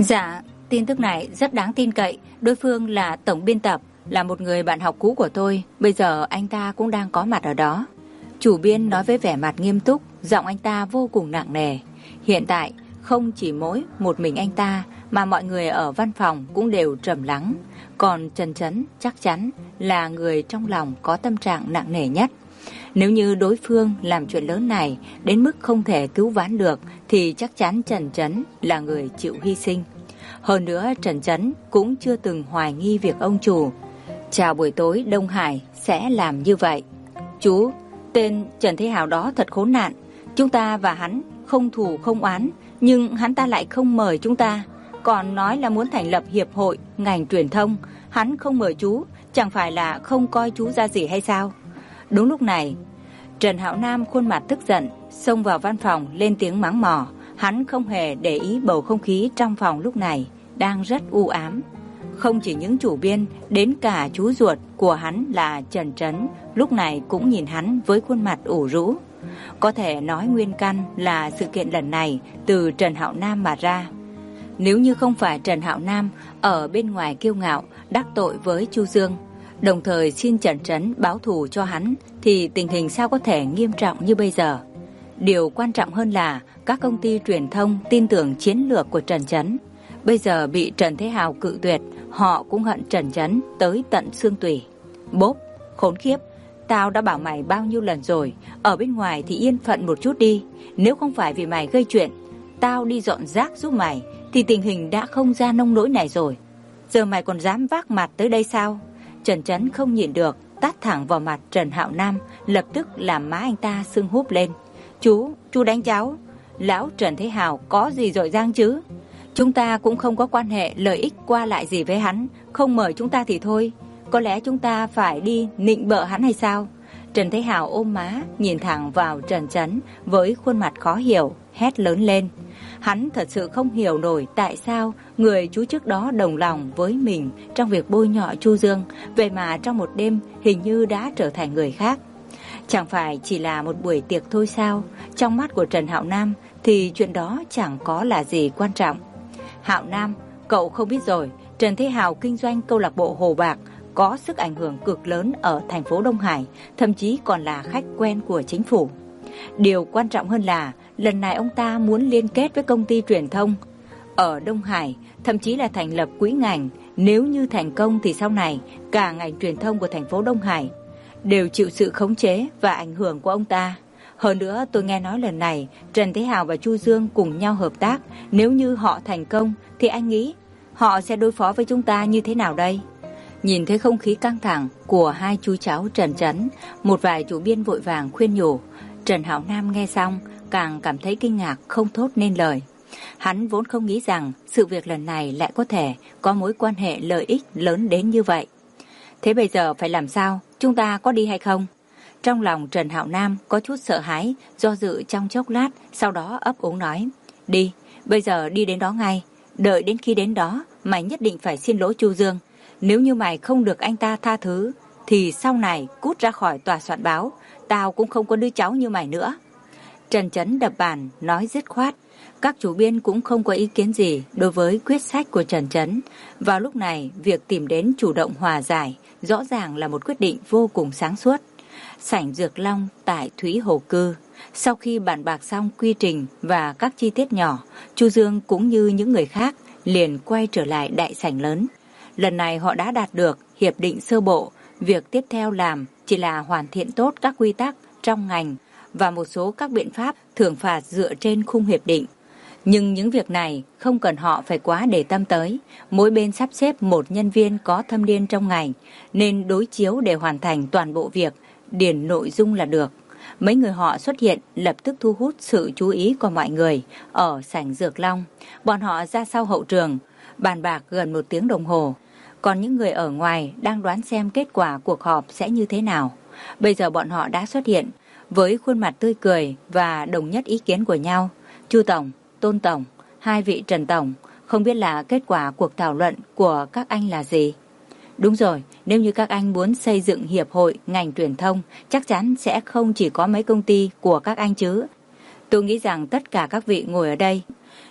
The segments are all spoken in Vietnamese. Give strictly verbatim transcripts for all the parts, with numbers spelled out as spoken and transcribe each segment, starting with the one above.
Dạ, tin tức này rất đáng tin cậy. Đối phương là tổng biên tập, là một người bạn học cũ của tôi. Bây giờ anh ta cũng đang có mặt ở đó. Chủ biên nói với vẻ mặt nghiêm túc, giọng anh ta vô cùng nặng nề. Hiện tại, không chỉ mỗi một mình anh ta, mà mọi người ở văn phòng cũng đều trầm lắng. Còn Trần Chấn chắc chắn là người trong lòng có tâm trạng nặng nề nhất. Nếu như đối phương làm chuyện lớn này đến mức không thể cứu vãn được, thì chắc chắn Trần Chấn là người chịu hy sinh. Hơn nữa, Trần Chấn cũng chưa từng hoài nghi việc ông chủ chào buổi tối Đông Hải sẽ làm như vậy. Chú, tên Trần Thế Hào đó thật khốn nạn. Chúng ta và hắn không thù không oán, nhưng hắn ta lại không mời chúng ta, còn nói là muốn thành lập hiệp hội ngành truyền thông. Hắn không mời chú, chẳng phải là không coi chú ra gì hay sao? Đúng lúc này, Trần Hạo Nam khuôn mặt tức giận xông vào văn phòng lên tiếng mắng mỏ. Hắn không hề để ý bầu không khí trong phòng lúc này đang rất u ám. Không chỉ những chủ biên, đến cả chú ruột của hắn là Trần Chấn lúc này cũng nhìn hắn với khuôn mặt ủ rũ. Có thể nói nguyên căn là sự kiện lần này từ Trần Hạo Nam mà ra. Nếu như không phải Trần Hạo Nam ở bên ngoài kiêu ngạo đắc tội với Chu Dương, đồng thời xin Trần Chấn báo thù cho hắn, thì tình hình sao có thể nghiêm trọng như bây giờ. Điều quan trọng hơn là các công ty truyền thông tin tưởng chiến lược của Trần Chấn. Bây giờ bị Trần Thế Hào cự tuyệt, họ cũng hận Trần Chấn tới tận xương tủy. Bốp, khốn khiếp, tao đã bảo mày bao nhiêu lần rồi, ở bên ngoài thì yên phận một chút đi. Nếu không phải vì mày gây chuyện, tao đi dọn rác giúp mày, thì tình hình đã không ra nông nỗi này rồi. Giờ mày còn dám vác mặt tới đây sao? Trần Chấn không nhịn được, tát thẳng vào mặt Trần Hạo Nam, lập tức làm má anh ta sưng húp lên. Chú, chú đánh cháu. Lão Trần Thế Hào có gì dội dang chứ? Chúng ta cũng không có quan hệ lợi ích qua lại gì với hắn, không mời chúng ta thì thôi. Có lẽ chúng ta phải đi nịnh bợ hắn hay sao? Trần Thế Hào ôm má, nhìn thẳng vào Trần Chấn với khuôn mặt khó hiểu, hét lớn lên. Hắn thật sự không hiểu nổi tại sao người chú trước đó đồng lòng với mình trong việc bôi nhọ Chu Dương, vậy mà trong một đêm hình như đã trở thành người khác. Chẳng phải chỉ là một buổi tiệc thôi sao? Trong mắt của Trần Hạo Nam thì chuyện đó chẳng có là gì quan trọng. Hạo Nam, cậu không biết rồi, Trần Thế Hào kinh doanh câu lạc bộ Hồ Bạc, có sức ảnh hưởng cực lớn ở thành phố Đông Hải, thậm chí còn là khách quen của chính phủ. Điều quan trọng hơn là lần này ông ta muốn liên kết với công ty truyền thông ở Đông Hải, thậm chí là thành lập quỹ ngành. Nếu như thành công thì sau này cả ngành truyền thông của thành phố Đông Hải đều chịu sự khống chế và ảnh hưởng của ông ta. Hơn nữa, tôi nghe nói lần này Trần Thế Hào và Chu Dương cùng nhau hợp tác. Nếu như họ thành công thì anh nghĩ họ sẽ đối phó với chúng ta như thế nào đây? Nhìn thấy không khí căng thẳng của hai chú cháu Trần Chấn, một vài chủ biên vội vàng khuyên nhủ. Trần Hạo Nam nghe xong càng cảm thấy kinh ngạc không thốt nên lời. Hắn vốn không nghĩ rằng sự việc lần này lại có thể có mối quan hệ lợi ích lớn đến như vậy. Thế bây giờ phải làm sao? Chúng ta có đi hay không? Trong lòng Trần Hạo Nam có chút sợ hãi, do dự trong chốc lát, sau đó ấp úng nói. Đi, bây giờ đi đến đó ngay. Đợi đến khi đến đó, mày nhất định phải xin lỗi Chu Dương. Nếu như mày không được anh ta tha thứ, thì sau này cút ra khỏi tòa soạn báo, tao cũng không có đứa cháu như mày nữa. Trần Chấn đập bàn, nói dứt khoát. Các chủ biên cũng không có ý kiến gì đối với quyết sách của Trần Chấn. Vào lúc này, việc tìm đến chủ động hòa giải rõ ràng là một quyết định vô cùng sáng suốt. Sảnh Dược Long tại Thúy Hồ Cư. Sau khi bàn bạc xong quy trình và các chi tiết nhỏ, Chu Dương cũng như những người khác liền quay trở lại đại sảnh lớn. Lần này họ đã đạt được hiệp định sơ bộ. Việc tiếp theo làm chỉ là hoàn thiện tốt các quy tắc trong ngành và một số các biện pháp thưởng phạt dựa trên khung hiệp định. Nhưng những việc này không cần họ phải quá để tâm tới. Mỗi bên sắp xếp một nhân viên có thâm niên trong ngành, nên đối chiếu để hoàn thành toàn bộ việc, điền nội dung là được. Mấy người họ xuất hiện lập tức thu hút sự chú ý của mọi người ở sảnh Dược Long. Bọn họ ra sau hậu trường, bàn bạc gần một tiếng đồng hồ. Còn những người ở ngoài đang đoán xem kết quả cuộc họp sẽ như thế nào. Bây giờ bọn họ đã xuất hiện với khuôn mặt tươi cười và đồng nhất ý kiến của nhau. Chu Tổng, Tôn Tổng, hai vị Trần Tổng, không biết là kết quả cuộc thảo luận của các anh là gì? Đúng rồi, nếu như các anh muốn xây dựng hiệp hội ngành truyền thông, chắc chắn sẽ không chỉ có mấy công ty của các anh chứ. Tôi nghĩ rằng tất cả các vị ngồi ở đây,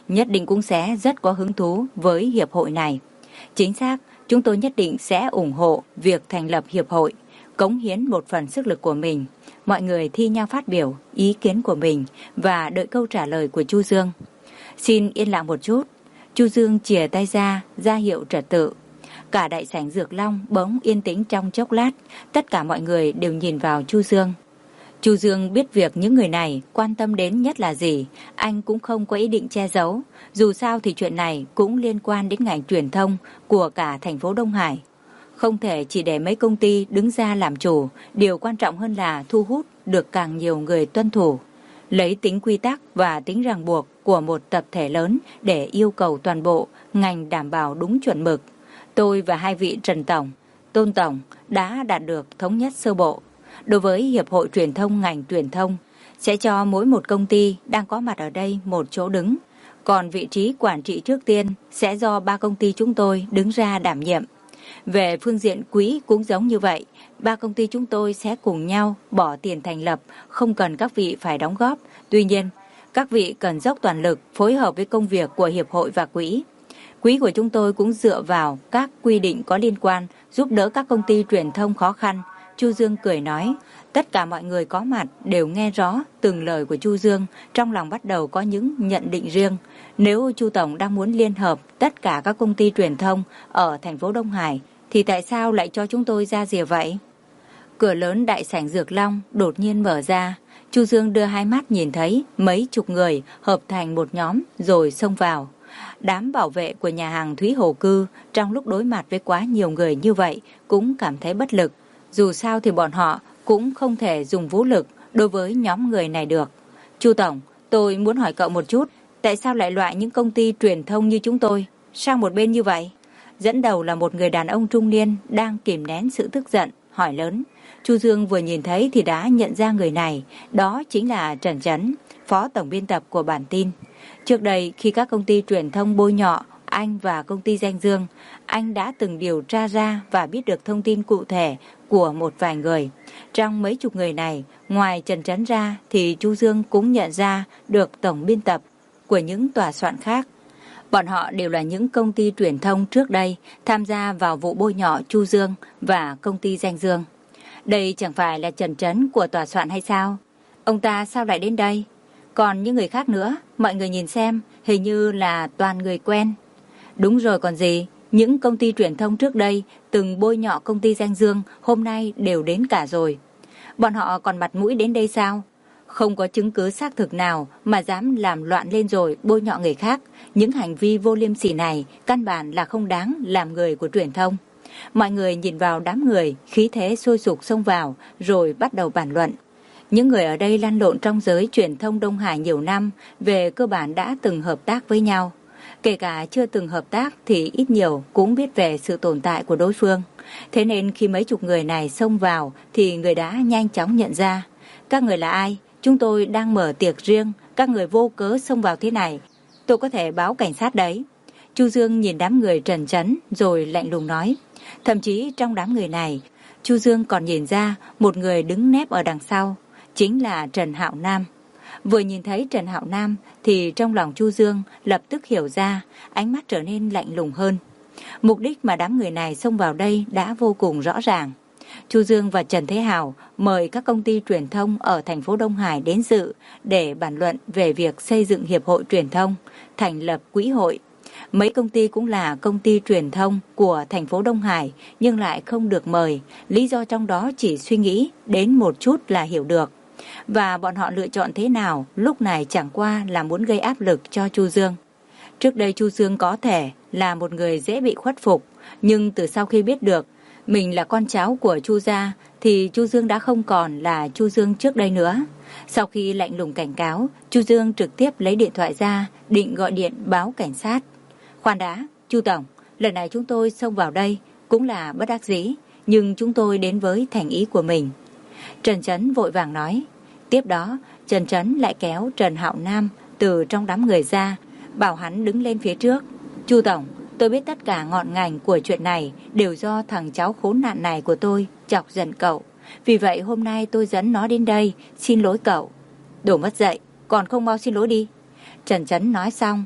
nhất định cũng sẽ rất có hứng thú với hiệp hội này. Chính xác, chúng tôi nhất định sẽ ủng hộ việc thành lập hiệp hội, cống hiến một phần sức lực của mình. Mọi người thi nhau phát biểu ý kiến của mình và đợi câu trả lời của Chu Dương. Xin yên lặng một chút. Chu Dương chìa tay ra, ra hiệu trật tự. Cả đại sảnh Dược Long bỗng yên tĩnh trong chốc lát. Tất cả mọi người đều nhìn vào Chu Dương. Chu Dương biết việc những người này quan tâm đến nhất là gì. Anh cũng không có ý định che giấu. Dù sao thì chuyện này cũng liên quan đến ngành truyền thông của cả thành phố Đông Hải. Không thể chỉ để mấy công ty đứng ra làm chủ. Điều quan trọng hơn là thu hút được càng nhiều người tuân thủ. Lấy tính quy tắc và tính ràng buộc của một tập thể lớn để yêu cầu toàn bộ ngành đảm bảo đúng chuẩn mực. Tôi và hai vị Trần Tổng, Tôn Tổng đã đạt được thống nhất sơ bộ. Đối với Hiệp hội Truyền thông ngành truyền thông, sẽ cho mỗi một công ty đang có mặt ở đây một chỗ đứng. Còn vị trí quản trị trước tiên sẽ do ba công ty chúng tôi đứng ra đảm nhiệm. Về phương diện quỹ cũng giống như vậy, ba công ty chúng tôi sẽ cùng nhau bỏ tiền thành lập, không cần các vị phải đóng góp. Tuy nhiên, các vị cần dốc toàn lực phối hợp với công việc của Hiệp hội và quỹ. Quỹ của chúng tôi cũng dựa vào các quy định có liên quan, giúp đỡ các công ty truyền thông khó khăn. Chu Dương cười nói, tất cả mọi người có mặt đều nghe rõ từng lời của Chu Dương, trong lòng bắt đầu có những nhận định riêng. Nếu Chu Tổng đang muốn liên hợp tất cả các công ty truyền thông ở thành phố Đông Hải, thì tại sao lại cho chúng tôi ra rìa vậy? Cửa lớn đại sảnh Dược Long đột nhiên mở ra. Chu Dương đưa hai mắt nhìn thấy mấy chục người hợp thành một nhóm rồi xông vào. Đám bảo vệ của nhà hàng Thúy Hồ Cư trong lúc đối mặt với quá nhiều người như vậy cũng cảm thấy bất lực. Dù sao thì bọn họ cũng không thể dùng vũ lực đối với nhóm người này được. Chu Tổng, tôi muốn hỏi cậu một chút, tại sao lại loại những công ty truyền thông như chúng tôi sang một bên như vậy? Dẫn đầu là một người đàn ông trung niên đang kìm nén sự tức giận, hỏi lớn. Chu Dương vừa nhìn thấy thì đã nhận ra người này, đó chính là Trần Chấn, phó tổng biên tập của bản tin. Trước đây khi các công ty truyền thông bôi nhọ anh và công ty Danh Dương, anh đã từng điều tra ra và biết được thông tin cụ thể của một vài người. Trong mấy chục người này, ngoài Trần Chấn ra thì Chu Dương cũng nhận ra được tổng biên tập của những tòa soạn khác. Bọn họ đều là những công ty truyền thông trước đây tham gia vào vụ bôi nhọ Chu Dương và công ty Danh Dương. Đây chẳng phải là Trần Chấn của tòa soạn hay sao? Ông ta sao lại đến đây? Còn những người khác nữa, mọi người nhìn xem, hình như là toàn người quen. Đúng rồi còn gì, những công ty truyền thông trước đây từng bôi nhọ công ty Danh Dương hôm nay đều đến cả rồi. Bọn họ còn mặt mũi đến đây sao? Không có chứng cứ xác thực nào mà dám làm loạn lên rồi bôi nhọ người khác. Những hành vi vô liêm sỉ này căn bản là không đáng làm người của truyền thông. Mọi người nhìn vào đám người, khí thế sôi sục xông vào rồi bắt đầu bàn luận. Những người ở đây lăn lộn trong giới truyền thông Đông Hải nhiều năm, về cơ bản đã từng hợp tác với nhau. Kể cả chưa từng hợp tác thì ít nhiều cũng biết về sự tồn tại của đối phương. Thế nên khi mấy chục người này xông vào thì người đã nhanh chóng nhận ra. Các người là ai? Chúng tôi đang mở tiệc riêng, các người vô cớ xông vào thế này. Tôi có thể báo cảnh sát đấy. Chu Dương nhìn đám người Trần Chấn rồi lạnh lùng nói. Thậm chí trong đám người này, Chu Dương còn nhìn ra một người đứng nép ở đằng sau, chính là Trần Hạo Nam. Vừa nhìn thấy Trần Hạo Nam thì trong lòng Chu Dương lập tức hiểu ra, ánh mắt trở nên lạnh lùng hơn. Mục đích mà đám người này xông vào đây đã vô cùng rõ ràng. Chu Dương và Trần Thế Hào mời các công ty truyền thông ở thành phố Đông Hải đến dự để bàn luận về việc xây dựng hiệp hội truyền thông, thành lập quỹ hội. Mấy công ty cũng là công ty truyền thông của thành phố Đông Hải nhưng lại không được mời, lý do trong đó chỉ suy nghĩ đến một chút là hiểu được. Và bọn họ lựa chọn thế nào lúc này chẳng qua là muốn gây áp lực cho Chu Dương. Trước đây Chu Dương có thể là một người dễ bị khuất phục, nhưng từ sau khi biết được mình là con cháu của Chu gia thì Chu Dương đã không còn là Chu Dương trước đây nữa. Sau khi lạnh lùng cảnh cáo, Chu Dương trực tiếp lấy điện thoại ra định gọi điện báo cảnh sát. Khoan đã, Chu Tổng, lần này chúng tôi xông vào đây cũng là bất đắc dĩ, nhưng chúng tôi đến với thành ý của mình. Trần Chấn vội vàng nói. Tiếp đó, Trần Chấn lại kéo Trần Hạo Nam từ trong đám người ra, bảo hắn đứng lên phía trước. Chu Tổng, tôi biết tất cả ngọn ngành của chuyện này đều do thằng cháu khốn nạn này của tôi chọc giận cậu. Vì vậy hôm nay tôi dẫn nó đến đây, xin lỗi cậu. Đồ mất dạy, còn không mau xin lỗi đi. Trần Chấn nói xong,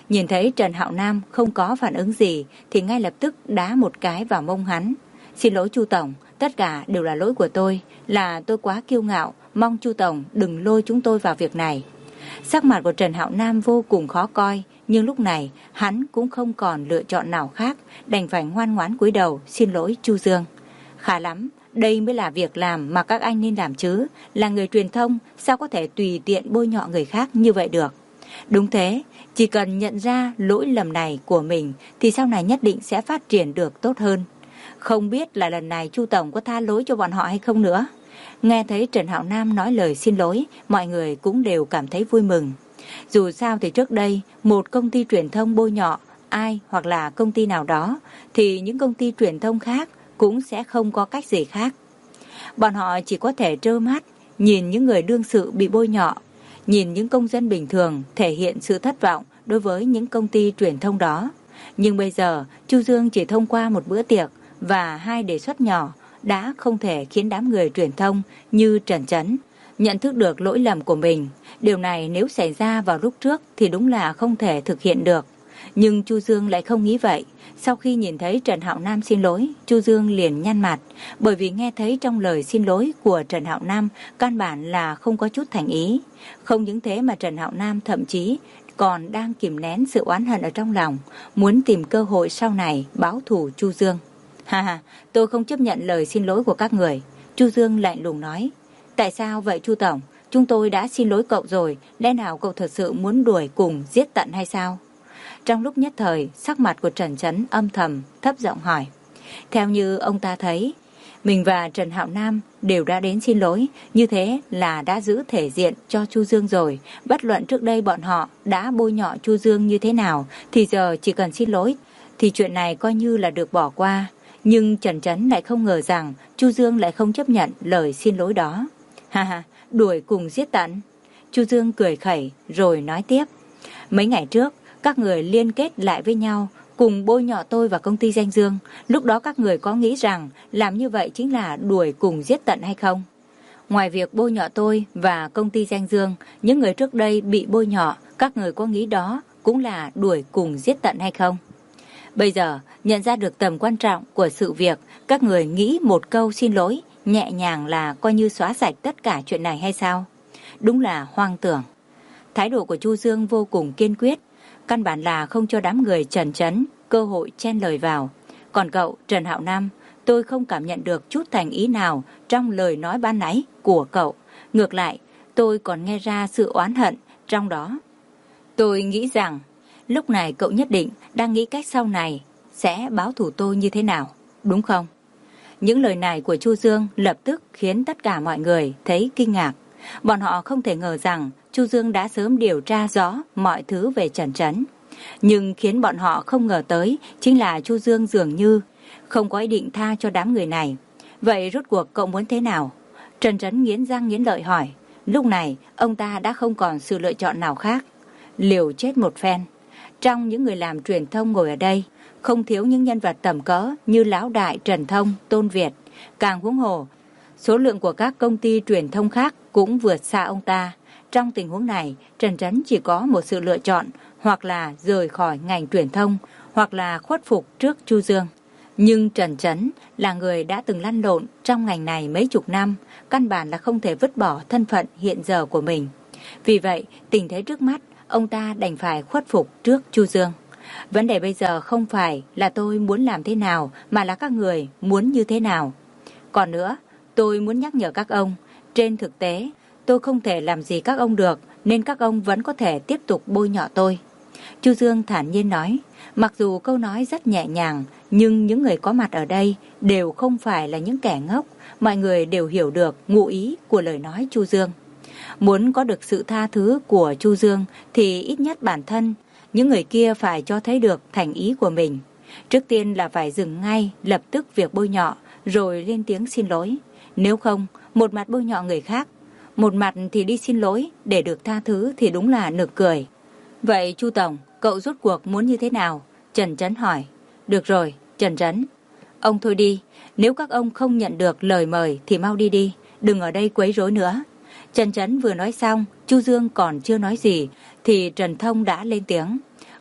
Nhìn thấy Trần Hạo Nam không có phản ứng gì thì ngay lập tức đá một cái vào mông hắn. Xin lỗi Chu Tổng, tất cả đều là lỗi của tôi, là tôi quá kiêu ngạo, mong Chu Tổng đừng lôi chúng tôi vào việc này. Sắc mặt của Trần Hạo Nam vô cùng khó coi, nhưng lúc này hắn cũng không còn lựa chọn nào khác, đành phải ngoan ngoãn cúi đầu xin lỗi Chu Dương. Khá lắm, đây mới là việc làm mà các anh nên làm chứ, là người truyền thông sao có thể tùy tiện bôi nhọ người khác như vậy được. Đúng thế, chỉ cần nhận ra lỗi lầm này của mình thì sau này nhất định sẽ phát triển được tốt hơn. Không biết là lần này Chu Tổng có tha lỗi cho bọn họ hay không nữa. Nghe thấy Trần Hạo Nam nói lời xin lỗi, mọi người cũng đều cảm thấy vui mừng. Dù sao thì trước đây, một công ty truyền thông bôi nhọ ai hoặc là công ty nào đó, thì những công ty truyền thông khác cũng sẽ không có cách gì khác. Bọn họ chỉ có thể trơ mắt, nhìn những người đương sự bị bôi nhọ, nhìn những công dân bình thường thể hiện sự thất vọng đối với những công ty truyền thông đó. Nhưng bây giờ, Chu Dương chỉ thông qua một bữa tiệc và hai đề xuất nhỏ đã không thể khiến đám người truyền thông như Trần Chấn nhận thức được lỗi lầm của mình. Điều này nếu xảy ra vào lúc trước thì đúng là không thể thực hiện được. Nhưng Chu Dương lại không nghĩ vậy. Sau khi nhìn thấy Trần Hạo Nam xin lỗi, Chu Dương liền nhăn mặt, bởi vì nghe thấy trong lời xin lỗi của Trần Hạo Nam căn bản là không có chút thành ý. Không những thế mà Trần Hạo Nam thậm chí còn đang kìm nén sự oán hận ở trong lòng, muốn tìm cơ hội sau này báo thù Chu Dương. Ha ha, tôi không chấp nhận lời xin lỗi của các người. Chu Dương lạnh lùng nói. Tại sao vậy Chu Tổng? Chúng tôi đã xin lỗi cậu rồi, lẽ nào cậu thật sự muốn đuổi cùng giết tận hay sao? Trong lúc nhất thời, sắc mặt của Trần Chấn âm thầm, thấp giọng hỏi. Theo như ông ta thấy, mình và Trần Hạo Nam đều đã đến xin lỗi, như thế là đã giữ thể diện cho Chu Dương rồi. Bất luận trước đây bọn họ đã bôi nhọ Chu Dương như thế nào, thì giờ chỉ cần xin lỗi, thì chuyện này coi như là được bỏ qua. Nhưng Trần Chấn lại không ngờ rằng Chu Dương lại không chấp nhận lời xin lỗi đó. Ha ha, đuổi cùng giết tận. Chu Dương cười khẩy rồi nói tiếp. Mấy ngày trước, các người liên kết lại với nhau, cùng bôi nhọ tôi và công ty Danh Dương. Lúc đó các người có nghĩ rằng làm như vậy chính là đuổi cùng giết tận hay không? Ngoài việc bôi nhọ tôi và công ty Danh Dương, những người trước đây bị bôi nhọ, các người có nghĩ đó cũng là đuổi cùng giết tận hay không? Bây giờ, nhận ra được tầm quan trọng của sự việc, các người nghĩ một câu xin lỗi nhẹ nhàng là coi như xóa sạch tất cả chuyện này hay sao? Đúng là hoang tưởng. Thái độ của Chu Dương vô cùng kiên quyết, căn bản là không cho đám người Trần Chấn cơ hội chen lời vào. Còn cậu, Trần Hạo Nam, tôi không cảm nhận được chút thành ý nào trong lời nói ban nãy của cậu. Ngược lại, tôi còn nghe ra sự oán hận trong đó. Tôi nghĩ rằng, lúc này cậu nhất định đang nghĩ cách sau này sẽ báo thù tôi như thế nào, đúng không? Những lời này của Chu Dương lập tức khiến tất cả mọi người thấy kinh ngạc. Bọn họ không thể ngờ rằng Chu Dương đã sớm điều tra rõ mọi thứ về Trần Chấn. Nhưng khiến bọn họ không ngờ tới chính là Chu Dương dường như không có ý định tha cho đám người này. Vậy rốt cuộc cậu muốn thế nào? Trần Chấn nghiến răng nghiến lợi hỏi. Lúc này ông ta đã không còn sự lựa chọn nào khác. Liều chết một phen. Trong những người làm truyền thông ngồi ở đây, không thiếu những nhân vật tầm cỡ như Lão Đại, Trần Thông, Tôn Việt. Càng huống hồ, số lượng của các công ty truyền thông khác cũng vượt xa ông ta. Trong tình huống này, Trần Chấn chỉ có một sự lựa chọn, hoặc là rời khỏi ngành truyền thông, hoặc là khuất phục trước Chu Dương. Nhưng Trần Chấn là người đã từng lăn lộn trong ngành này mấy chục năm, căn bản là không thể vứt bỏ thân phận hiện giờ của mình. Vì vậy, tình thế trước mắt, ông ta đành phải khuất phục trước Chu Dương. Vấn đề bây giờ không phải là tôi muốn làm thế nào, mà là các người muốn như thế nào. Còn nữa, tôi muốn nhắc nhở các ông, trên thực tế, tôi không thể làm gì các ông được, nên các ông vẫn có thể tiếp tục bôi nhọ tôi. Chu Dương thản nhiên nói, mặc dù câu nói rất nhẹ nhàng, nhưng những người có mặt ở đây đều không phải là những kẻ ngốc, mọi người đều hiểu được ngụ ý của lời nói Chu Dương. Muốn có được sự tha thứ của Chu Dương thì ít nhất bản thân những người kia phải cho thấy được thành ý của mình. Trước tiên là phải dừng ngay lập tức việc bôi nhọ, rồi lên tiếng xin lỗi. Nếu không, một mặt bôi nhọ người khác, một mặt thì đi xin lỗi để được tha thứ thì đúng là nực cười. Vậy Chu Tổng, cậu rốt cuộc muốn như thế nào? Trần Chấn hỏi. Được rồi, Trần Chấn, ông thôi đi. Nếu các ông không nhận được lời mời thì mau đi đi, đừng ở đây quấy rối nữa. Trần Chấn vừa nói xong, Chu Dương còn chưa nói gì thì Trần Thông đã lên tiếng.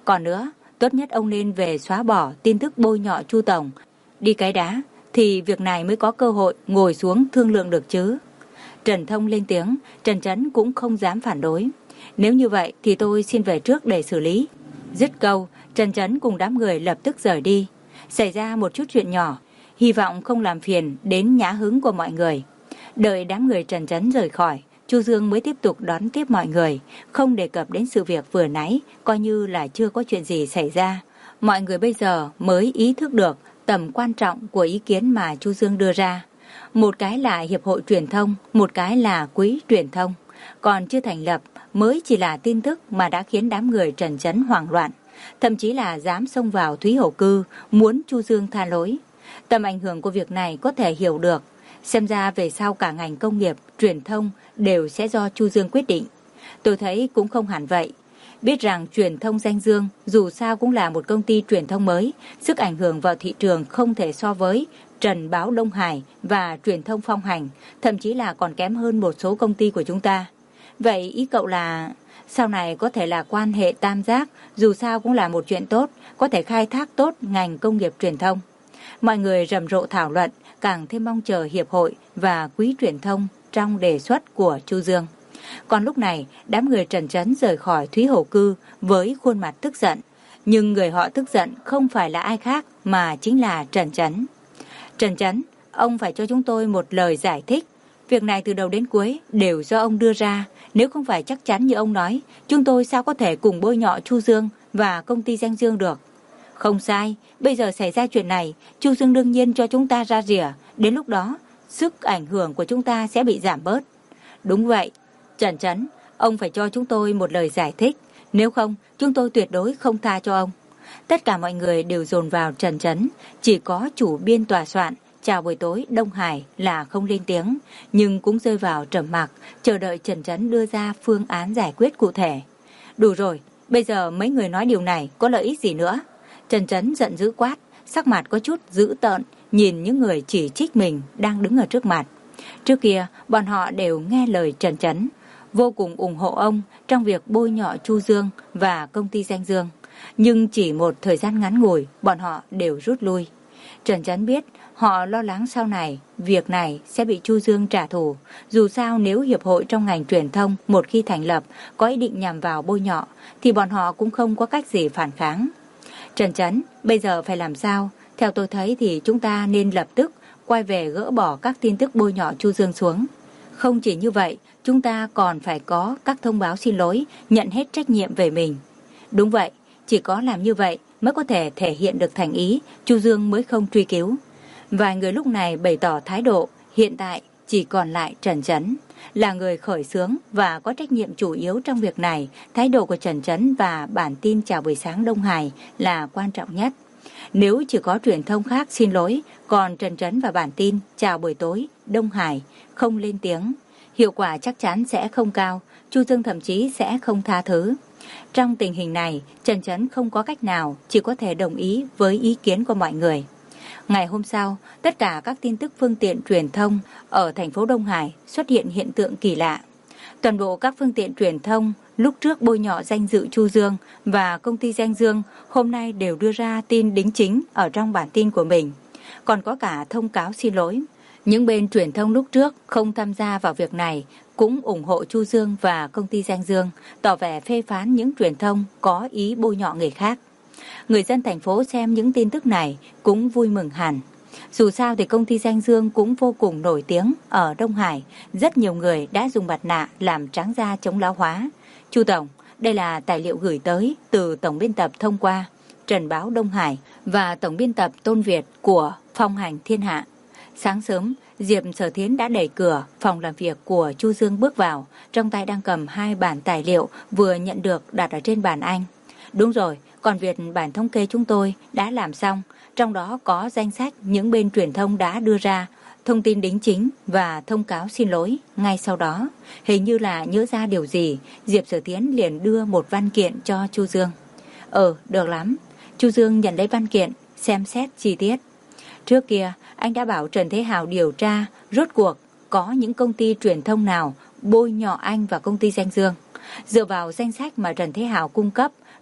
Còn nữa, tốt nhất ông nên về xóa bỏ tin tức bôi nhọ Chu Tổng. Đi cái đá, thì việc này mới có cơ hội ngồi xuống thương lượng được chứ. Trần Thông lên tiếng, Trần Chấn cũng không dám phản đối. Nếu như vậy thì tôi xin về trước để xử lý. Dứt câu, Trần Chấn cùng đám người lập tức rời đi. Xảy ra một chút chuyện nhỏ, hy vọng không làm phiền đến nhã hứng của mọi người. Đợi đám người Trần Chấn rời khỏi, Chu Dương mới tiếp tục đón tiếp mọi người, không đề cập đến sự việc vừa nãy, coi như là chưa có chuyện gì xảy ra. Mọi người bây giờ mới ý thức được tầm quan trọng của ý kiến mà Chu Dương đưa ra. Một cái là Hiệp hội Truyền thông, một cái là Quỹ Truyền thông. Còn chưa thành lập, mới chỉ là tin tức mà đã khiến đám người Trần Chấn hoảng loạn. Thậm chí là dám xông vào Thúy Hầu Cư, muốn Chu Dương tha lỗi. Tầm ảnh hưởng của việc này có thể hiểu được. Xem ra về sau cả ngành công nghiệp, truyền thông đều sẽ do Chu Dương quyết định. Tôi thấy cũng không hẳn vậy. Biết rằng truyền thông danh dương dù sao cũng là một công ty truyền thông mới, sức ảnh hưởng vào thị trường không thể so với Trần Báo Đông Hải và truyền thông Phong Hành, thậm chí là còn kém hơn một số công ty của chúng ta. Vậy ý cậu là sau này có thể là quan hệ tam giác, dù sao cũng là một chuyện tốt, có thể khai thác tốt ngành công nghiệp truyền thông. Mọi người rầm rộ thảo luận, càng thêm mong chờ Hiệp hội và Quỹ Truyền thông trong đề xuất của Chu Dương. Còn lúc này, đám người Trần Chấn rời khỏi Thúy Hầu Cư với khuôn mặt tức giận. Nhưng người họ tức giận không phải là ai khác mà chính là Trần Chấn. Trần Chấn, ông phải cho chúng tôi một lời giải thích. Việc này từ đầu đến cuối đều do ông đưa ra. Nếu không phải chắc chắn như ông nói, chúng tôi sao có thể cùng bôi nhọ Chu Dương và công ty Danh Dương được. Không sai, bây giờ xảy ra chuyện này, Chu Dương đương nhiên cho chúng ta ra rìa. Đến lúc đó, sức ảnh hưởng của chúng ta sẽ bị giảm bớt. Đúng vậy, Trần Chấn, ông phải cho chúng tôi một lời giải thích. Nếu không, chúng tôi tuyệt đối không tha cho ông. Tất cả mọi người đều dồn vào Trần Chấn. Chỉ có chủ biên tòa soạn Chào buổi tối Đông Hải là không lên tiếng, nhưng cũng rơi vào trầm mặc, chờ đợi Trần Chấn đưa ra phương án giải quyết cụ thể. Đủ rồi, bây giờ mấy người nói điều này có lợi ích gì nữa? Trần Chấn giận dữ quát, sắc mặt có chút dữ tợn, nhìn những người chỉ trích mình đang đứng ở trước mặt. Trước kia, bọn họ đều nghe lời Trần Chấn, vô cùng ủng hộ ông trong việc bôi nhọ Chu Dương và công ty Danh Dương. Nhưng chỉ một thời gian ngắn ngủi, bọn họ đều rút lui. Trần Chấn biết họ lo lắng sau này việc này sẽ bị Chu Dương trả thù. Dù sao nếu hiệp hội trong ngành truyền thông một khi thành lập có ý định nhằm vào bôi nhọ thì bọn họ cũng không có cách gì phản kháng. Trần Chấn, bây giờ phải làm sao? Theo tôi thấy thì chúng ta nên lập tức quay về gỡ bỏ các tin tức bôi nhọ Chu Dương xuống. Không chỉ như vậy, chúng ta còn phải có các thông báo xin lỗi, nhận hết trách nhiệm về mình. Đúng vậy, chỉ có làm như vậy mới có thể thể hiện được thành ý, Chu Dương mới không truy cứu. Vài người lúc này bày tỏ thái độ, hiện tại chỉ còn lại Trần Chấn. Là người khởi xướng và có trách nhiệm chủ yếu trong việc này, thái độ của Trần Chấn và bản tin Chào buổi sáng Đông Hải là quan trọng nhất. Nếu chỉ có truyền thông khác xin lỗi, còn Trần Chấn và bản tin Chào buổi tối Đông Hải không lên tiếng, hiệu quả chắc chắn sẽ không cao, Chu Dương thậm chí sẽ không tha thứ. Trong tình hình này, Trần Chấn không có cách nào, chỉ có thể đồng ý với ý kiến của mọi người. Ngày hôm sau, tất cả các tin tức phương tiện truyền thông ở thành phố Đông Hải xuất hiện hiện tượng kỳ lạ. Toàn bộ các phương tiện truyền thông lúc trước bôi nhọ danh dự Chu Dương và công ty Danh Dương hôm nay đều đưa ra tin đính chính ở trong bản tin của mình. Còn có cả thông cáo xin lỗi. Những bên truyền thông lúc trước không tham gia vào việc này cũng ủng hộ Chu Dương và công ty Danh Dương, tỏ vẻ phê phán những truyền thông có ý bôi nhọ người khác. Người dân thành phố xem những tin tức này cũng vui mừng hẳn. Dù sao thì công ty Danh Dương cũng vô cùng nổi tiếng ở Đông Hải. Rất nhiều người đã dùng mặt nạ làm trắng da chống lão hóa. Chu Tổng, đây là tài liệu gửi tới từ Tổng biên tập thông qua Trần Báo Đông Hải và Tổng biên tập Tôn Việt của Phong Hành Thiên Hạ. Sáng sớm, Diệp Sở Thiến đã đẩy cửa phòng làm việc của Chu Dương bước vào, trong tay đang cầm hai bản tài liệu vừa nhận được đặt ở trên bàn anh. Đúng rồi, còn việc bản thống kê chúng tôi đã làm xong, trong đó có danh sách những bên truyền thông đã đưa ra thông tin đính chính và thông cáo xin lỗi. Ngay sau đó, hình như là nhớ ra điều gì, Diệp Sở Thiến liền đưa một văn kiện cho Chu Dương. Ờ, được lắm. Chu Dương nhận lấy văn kiện, xem xét chi tiết. Trước kia, anh đã bảo Trần Thế Hào điều tra rốt cuộc có những công ty truyền thông nào bôi nhọ anh và công ty Danh Dương. Dựa vào danh sách mà Trần Thế Hào cung cấp,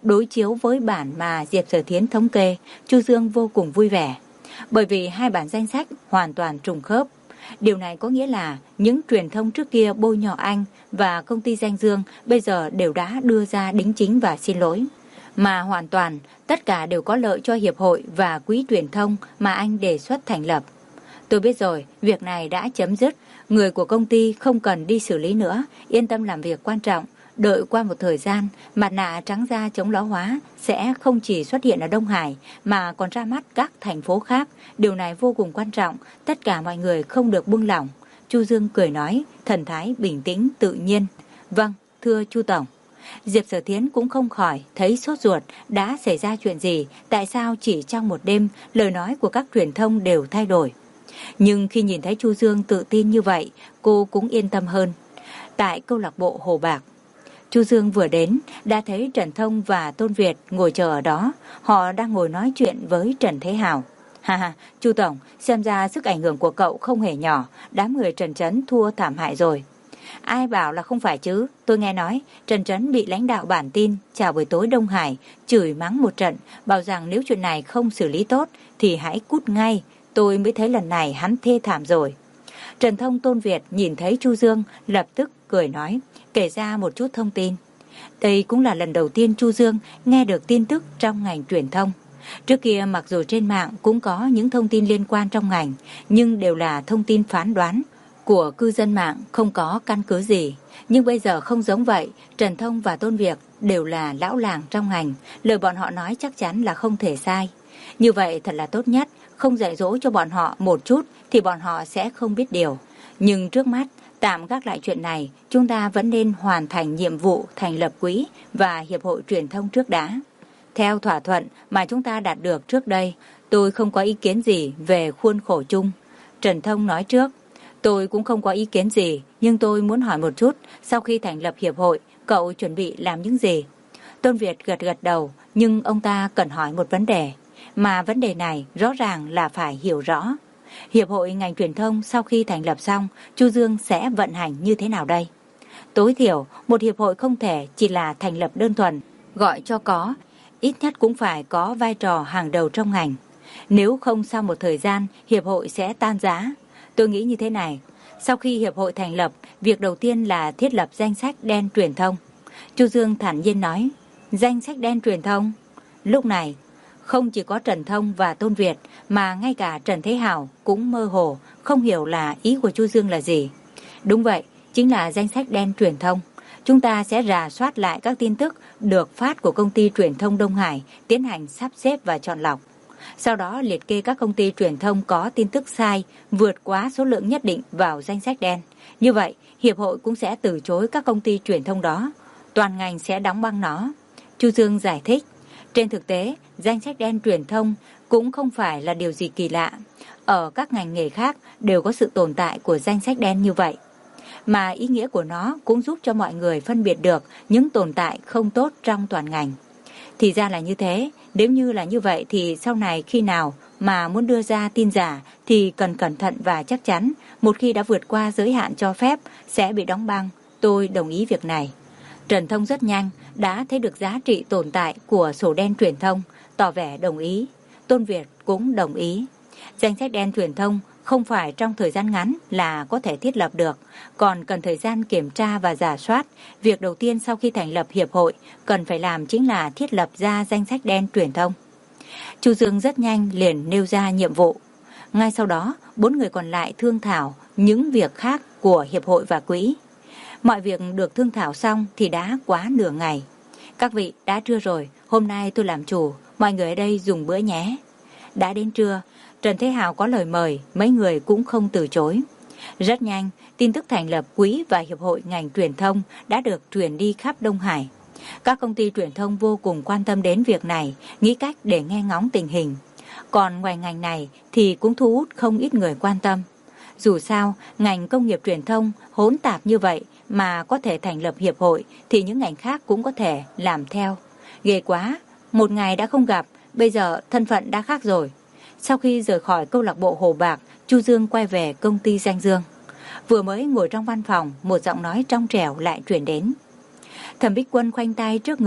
Đối chiếu với bản mà Diệp Sở Thiến thống kê, Chu Dương vô cùng vui vẻ. Bởi vì hai bản danh sách hoàn toàn trùng khớp. Điều này có nghĩa là những truyền thông trước kia bôi nhọ anh và công ty Danh Dương bây giờ đều đã đưa ra đính chính và xin lỗi. Mà hoàn toàn, tất cả đều có lợi cho hiệp hội và quỹ truyền thông mà anh đề xuất thành lập. Tôi biết rồi, việc này đã chấm dứt. Người của công ty không cần đi xử lý nữa, yên tâm làm việc quan trọng. Đợi qua một thời gian, mặt nạ trắng da chống lão hóa sẽ không chỉ xuất hiện ở Đông Hải mà còn ra mắt các thành phố khác. Điều này vô cùng quan trọng, tất cả mọi người không được buông lỏng. Chu Dương cười nói, thần thái bình tĩnh tự nhiên. Vâng, thưa Chu Tổng. Diệp Sở Thiến cũng không khỏi thấy sốt ruột, đã xảy ra chuyện gì, tại sao chỉ trong một đêm lời nói của các truyền thông đều thay đổi. Nhưng khi nhìn thấy Chu Dương tự tin như vậy, cô cũng yên tâm hơn. Tại câu lạc bộ Hồ Bạc, Chu Dương vừa đến, đã thấy Trần Thông và Tôn Việt ngồi chờ ở đó. Họ đang ngồi nói chuyện với Trần Thế Hào. Ha ha, Chu Tổng, xem ra sức ảnh hưởng của cậu không hề nhỏ, đám người Trần Trấn thua thảm hại rồi. Ai bảo là không phải chứ, tôi nghe nói Trần Trấn bị lãnh đạo bản tin chào buổi tối Đông Hải, chửi mắng một trận, bảo rằng nếu chuyện này không xử lý tốt thì hãy cút ngay. Tôi mới thấy lần này hắn thê thảm rồi. Trần Thông, Tôn Việt nhìn thấy Chu Dương lập tức cười nói, kể ra một chút thông tin. Đây cũng là lần đầu tiên Chu Dương nghe được tin tức trong ngành truyền thông. Trước kia mặc dù trên mạng cũng có những thông tin liên quan trong ngành, nhưng đều là thông tin phán đoán của cư dân mạng, không có căn cứ gì. Nhưng bây giờ không giống vậy, Trần Thông và Tôn Việt đều là lão làng trong ngành, lời bọn họ nói chắc chắn là không thể sai. Như vậy thật là tốt nhất, không dạy dỗ cho bọn họ một chút thì bọn họ sẽ không biết điều. Nhưng trước mắt, tạm gác lại chuyện này, chúng ta vẫn nên hoàn thành nhiệm vụ thành lập quỹ và hiệp hội truyền thông trước đã. Theo thỏa thuận mà chúng ta đạt được trước đây, tôi không có ý kiến gì về khuôn khổ chung. Trần Thông nói trước, tôi cũng không có ý kiến gì, nhưng tôi muốn hỏi một chút, sau khi thành lập hiệp hội, cậu chuẩn bị làm những gì? Tôn Việt gật gật đầu, nhưng ông ta cần hỏi một vấn đề, mà vấn đề này rõ ràng là phải hiểu rõ. Hiệp hội ngành truyền thông sau khi thành lập xong, Chu Dương sẽ vận hành như thế nào đây? Tối thiểu, một hiệp hội không thể chỉ là thành lập đơn thuần, gọi cho có, ít nhất cũng phải có vai trò hàng đầu trong ngành. Nếu không sau một thời gian, hiệp hội sẽ tan rã. Tôi nghĩ như thế này, sau khi hiệp hội thành lập, việc đầu tiên là thiết lập danh sách đen truyền thông. Chu Dương thản nhiên nói, danh sách đen truyền thông? Lúc này, không chỉ có Trần Thông và Tôn Việt, mà ngay cả Trần Thế Hào cũng mơ hồ, không hiểu là ý của Chu Dương là gì. Đúng vậy, chính là danh sách đen truyền thông. Chúng ta sẽ rà soát lại các tin tức được phát của công ty truyền thông Đông Hải, tiến hành sắp xếp và chọn lọc. Sau đó liệt kê các công ty truyền thông có tin tức sai, vượt quá số lượng nhất định vào danh sách đen. Như vậy, hiệp hội cũng sẽ từ chối các công ty truyền thông đó. Toàn ngành sẽ đóng băng nó. Chu Dương giải thích. Trên thực tế, danh sách đen truyền thông cũng không phải là điều gì kỳ lạ. Ở các ngành nghề khác đều có sự tồn tại của danh sách đen như vậy. Mà ý nghĩa của nó cũng giúp cho mọi người phân biệt được những tồn tại không tốt trong toàn ngành. Thì ra là như thế, nếu như là như vậy thì sau này khi nào mà muốn đưa ra tin giả thì cần cẩn thận và chắc chắn, một khi đã vượt qua giới hạn cho phép sẽ bị đóng băng. Tôi đồng ý việc này. Trần Thông rất nhanh đã thấy được giá trị tồn tại của sổ đen truyền thông, tỏ vẻ đồng ý. Tôn Việt cũng đồng ý. Danh sách đen truyền thông không phải trong thời gian ngắn là có thể thiết lập được, còn cần thời gian kiểm tra và rà soát. Việc đầu tiên sau khi thành lập hiệp hội cần phải làm chính là thiết lập ra danh sách đen truyền thông. Chu Dương rất nhanh liền nêu ra nhiệm vụ. Ngay sau đó, bốn người còn lại thương thảo những việc khác của hiệp hội và quỹ. Mọi việc được thương thảo xong thì đã quá nửa ngày. Các vị, đã trưa rồi, hôm nay tôi làm chủ, mọi người ở đây dùng bữa nhé. Đã đến trưa, Trần Thế Hào có lời mời, mấy người cũng không từ chối. Rất nhanh, tin tức thành lập quỹ và hiệp hội ngành truyền thông đã được truyền đi khắp Đông Hải. Các công ty truyền thông vô cùng quan tâm đến việc này, nghĩ cách để nghe ngóng tình hình. Còn ngoài ngành này thì cũng thu hút không ít người quan tâm. Dù sao, ngành công nghiệp truyền thông hỗn tạp như vậy mà có thể thành lập hiệp hội thì những ngành khác cũng có thể làm theo. Ghê quá, một ngày đã không gặp, bây giờ thân phận đã khác rồi. Sau khi rời khỏi câu lạc bộ Hồ Bạc, Chu Dương quay về công ty Danh Dương. Vừa mới ngồi trong văn phòng, một giọng nói trong trẻo lại truyền đến. Thẩm Bích Quân khoanh tay trước ngực,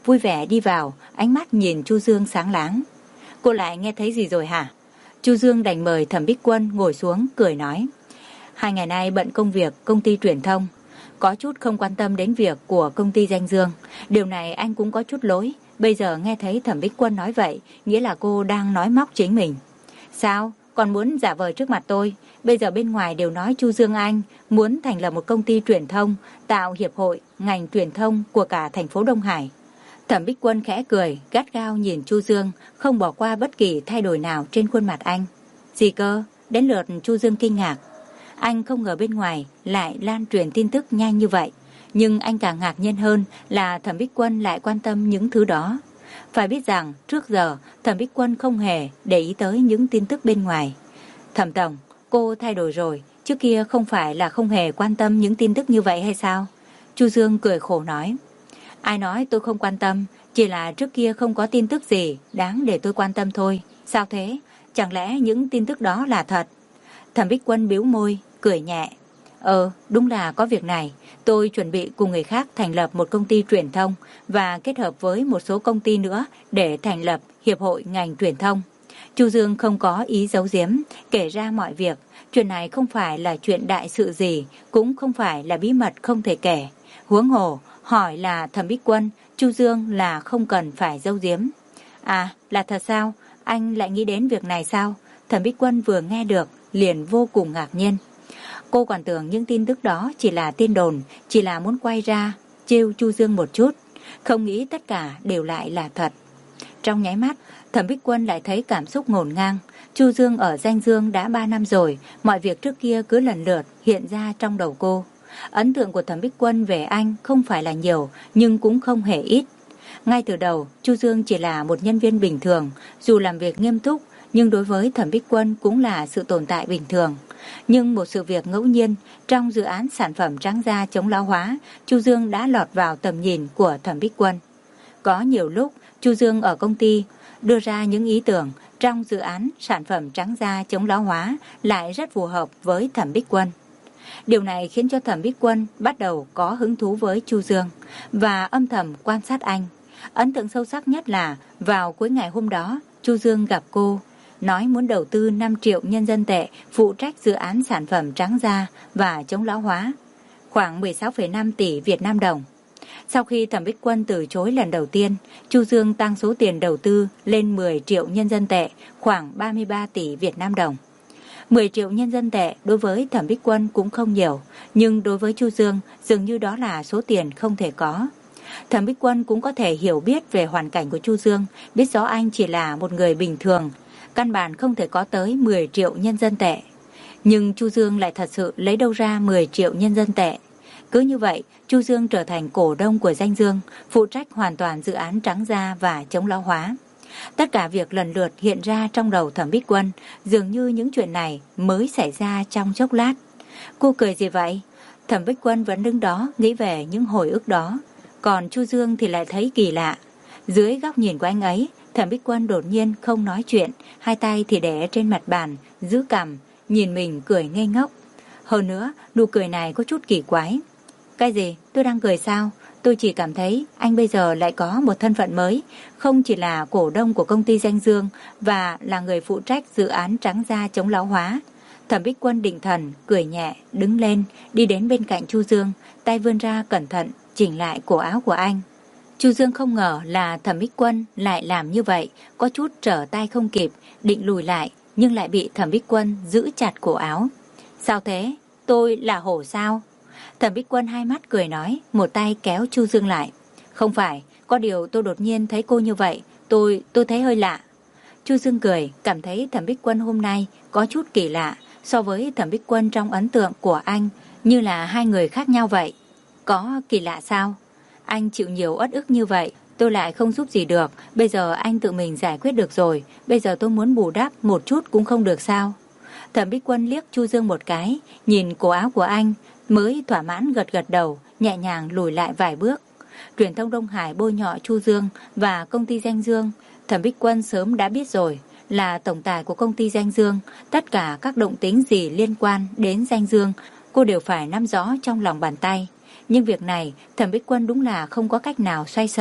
vui vẻ đi vào, ánh mắt nhìn Chu Dương sáng láng. Cô lại nghe thấy gì rồi hả? Chu Dương đành mời Thẩm Bích Quân ngồi xuống cười nói. Hai ngày nay bận công việc công ty truyền thông, có chút không quan tâm đến việc của công ty Danh Dương. Điều này anh cũng có chút lỗi. Bây giờ nghe thấy Thẩm Bích Quân nói vậy, nghĩa là cô đang nói móc chính mình. Sao? Còn muốn giả vờ trước mặt tôi? Bây giờ bên ngoài đều nói Chu Dương anh muốn thành lập một công ty truyền thông, tạo hiệp hội ngành truyền thông của cả thành phố Đông Hải. Thẩm Bích Quân khẽ cười, gắt gao nhìn Chu Dương, không bỏ qua bất kỳ thay đổi nào trên khuôn mặt anh. Gì cơ? Đến lượt Chu Dương kinh ngạc. Anh không ngờ bên ngoài lại lan truyền tin tức nhanh như vậy. Nhưng anh càng ngạc nhiên hơn là Thẩm Bích Quân lại quan tâm những thứ đó. Phải biết rằng trước giờ Thẩm Bích Quân không hề để ý tới những tin tức bên ngoài. Thẩm tổng, cô thay đổi rồi, trước kia không phải là không hề quan tâm những tin tức như vậy hay sao? Chu Dương cười khổ nói. Ai nói tôi không quan tâm, chỉ là trước kia không có tin tức gì đáng để tôi quan tâm thôi. Sao thế? Chẳng lẽ những tin tức đó là thật? Thẩm Bích Quân bĩu môi, cười nhẹ. Ờ, đúng là có việc này. Tôi chuẩn bị cùng người khác thành lập một công ty truyền thông và kết hợp với một số công ty nữa để thành lập hiệp hội ngành truyền thông. Chu Dương không có ý giấu giếm, kể ra mọi việc. Chuyện này không phải là chuyện đại sự gì, cũng không phải là bí mật không thể kể. Huống hồ, hỏi là Thẩm Bích Quân, Chu Dương là không cần phải giấu giếm. À, là thật sao? Anh lại nghĩ đến việc này sao? Thẩm Bích Quân vừa nghe được, liền vô cùng ngạc nhiên. Cô còn tưởng những tin tức đó chỉ là tin đồn, chỉ là muốn quay ra, trêu Chu Dương một chút. Không nghĩ tất cả đều lại là thật. Trong nháy mắt, Thẩm Bích Quân lại thấy cảm xúc ngổn ngang. Chu Dương ở Danh Dương đã ba năm rồi, mọi việc trước kia cứ lần lượt hiện ra trong đầu cô. Ấn tượng của Thẩm Bích Quân về anh không phải là nhiều, nhưng cũng không hề ít. Ngay từ đầu, Chu Dương chỉ là một nhân viên bình thường, dù làm việc nghiêm túc, nhưng đối với Thẩm Bích Quân cũng là sự tồn tại bình thường. Nhưng một sự việc ngẫu nhiên, trong dự án sản phẩm trắng da chống lão hóa, Chu Dương đã lọt vào tầm nhìn của Thẩm Bích Quân. Có nhiều lúc, Chu Dương ở công ty đưa ra những ý tưởng trong dự án sản phẩm trắng da chống lão hóa lại rất phù hợp với Thẩm Bích Quân. Điều này khiến cho Thẩm Bích Quân bắt đầu có hứng thú với Chu Dương và âm thầm quan sát anh. Ấn tượng sâu sắc nhất là vào cuối ngày hôm đó, Chu Dương gặp cô, nói muốn đầu tư năm triệu nhân dân tệ phụ trách dự án sản phẩm trắng da và chống lão hóa, khoảng mười sáu phẩy năm tỷ Việt Nam đồng. Sau khi Thẩm Bích Quân từ chối lần đầu tiên, Chu Dương tăng số tiền đầu tư lên mười triệu nhân dân tệ, khoảng ba mươi ba tỷ Việt Nam đồng. mười triệu nhân dân tệ đối với Thẩm Bích Quân cũng không nhiều, nhưng đối với Chu Dương dường như đó là số tiền không thể có. Thẩm Bích Quân cũng có thể hiểu biết về hoàn cảnh của Chu Dương, biết rõ anh chỉ là một người bình thường, căn bản không thể có tới mười triệu nhân dân tệ. Nhưng Chu Dương lại thật sự lấy đâu ra mười triệu nhân dân tệ. Cứ như vậy, Chu Dương trở thành cổ đông của Danh Dương, phụ trách hoàn toàn dự án trắng da và chống lão hóa. Tất cả việc lần lượt hiện ra trong đầu Thẩm Bích Quân, dường như những chuyện này mới xảy ra trong chốc lát. Cô cười gì vậy? Thẩm Bích Quân vẫn đứng đó nghĩ về những hồi ức đó. Còn Chu Dương thì lại thấy kỳ lạ. Dưới góc nhìn của anh ấy, Thẩm Bích Quân đột nhiên không nói chuyện, hai tay thì để trên mặt bàn, giữ cằm, nhìn mình cười ngây ngốc. Hơn nữa, nụ cười này có chút kỳ quái. Cái gì? Tôi đang cười sao? Tôi chỉ cảm thấy anh bây giờ lại có một thân phận mới, không chỉ là cổ đông của công ty Danh Dương và là người phụ trách dự án trắng da chống lão hóa. Thẩm Bích Quân định thần, cười nhẹ, đứng lên, đi đến bên cạnh Chu Dương, tay vươn ra cẩn thận, chỉnh lại cổ áo của anh. Chu Dương không ngờ là Thẩm Bích Quân lại làm như vậy, có chút trở tay không kịp, định lùi lại, nhưng lại bị Thẩm Bích Quân giữ chặt cổ áo. Sao thế? Tôi là hổ sao? Thẩm Bích Quân hai mắt cười nói, một tay kéo Chu Dương lại. Không phải, có điều tôi đột nhiên thấy cô như vậy, tôi, tôi thấy hơi lạ. Chu Dương cười, cảm thấy Thẩm Bích Quân hôm nay có chút kỳ lạ, so với Thẩm Bích Quân trong ấn tượng của anh, như là hai người khác nhau vậy. Có kỳ lạ sao? Anh chịu nhiều uất ức như vậy, tôi lại không giúp gì được, bây giờ anh tự mình giải quyết được rồi, bây giờ tôi muốn bù đắp một chút cũng không được sao? Thẩm Bích Quân liếc Chu Dương một cái, nhìn cổ áo của anh, mới thỏa mãn gật gật đầu, nhẹ nhàng lùi lại vài bước. Truyền thông Đông Hải bôi nhọ Chu Dương và công ty Danh Dương, Thẩm Bích Quân sớm đã biết rồi, là tổng tài của công ty Danh Dương, tất cả các động tĩnh gì liên quan đến Danh Dương, cô đều phải nắm rõ trong lòng bàn tay. Nhưng việc này, Thẩm Bích Quân đúng là không có cách nào xoay sở.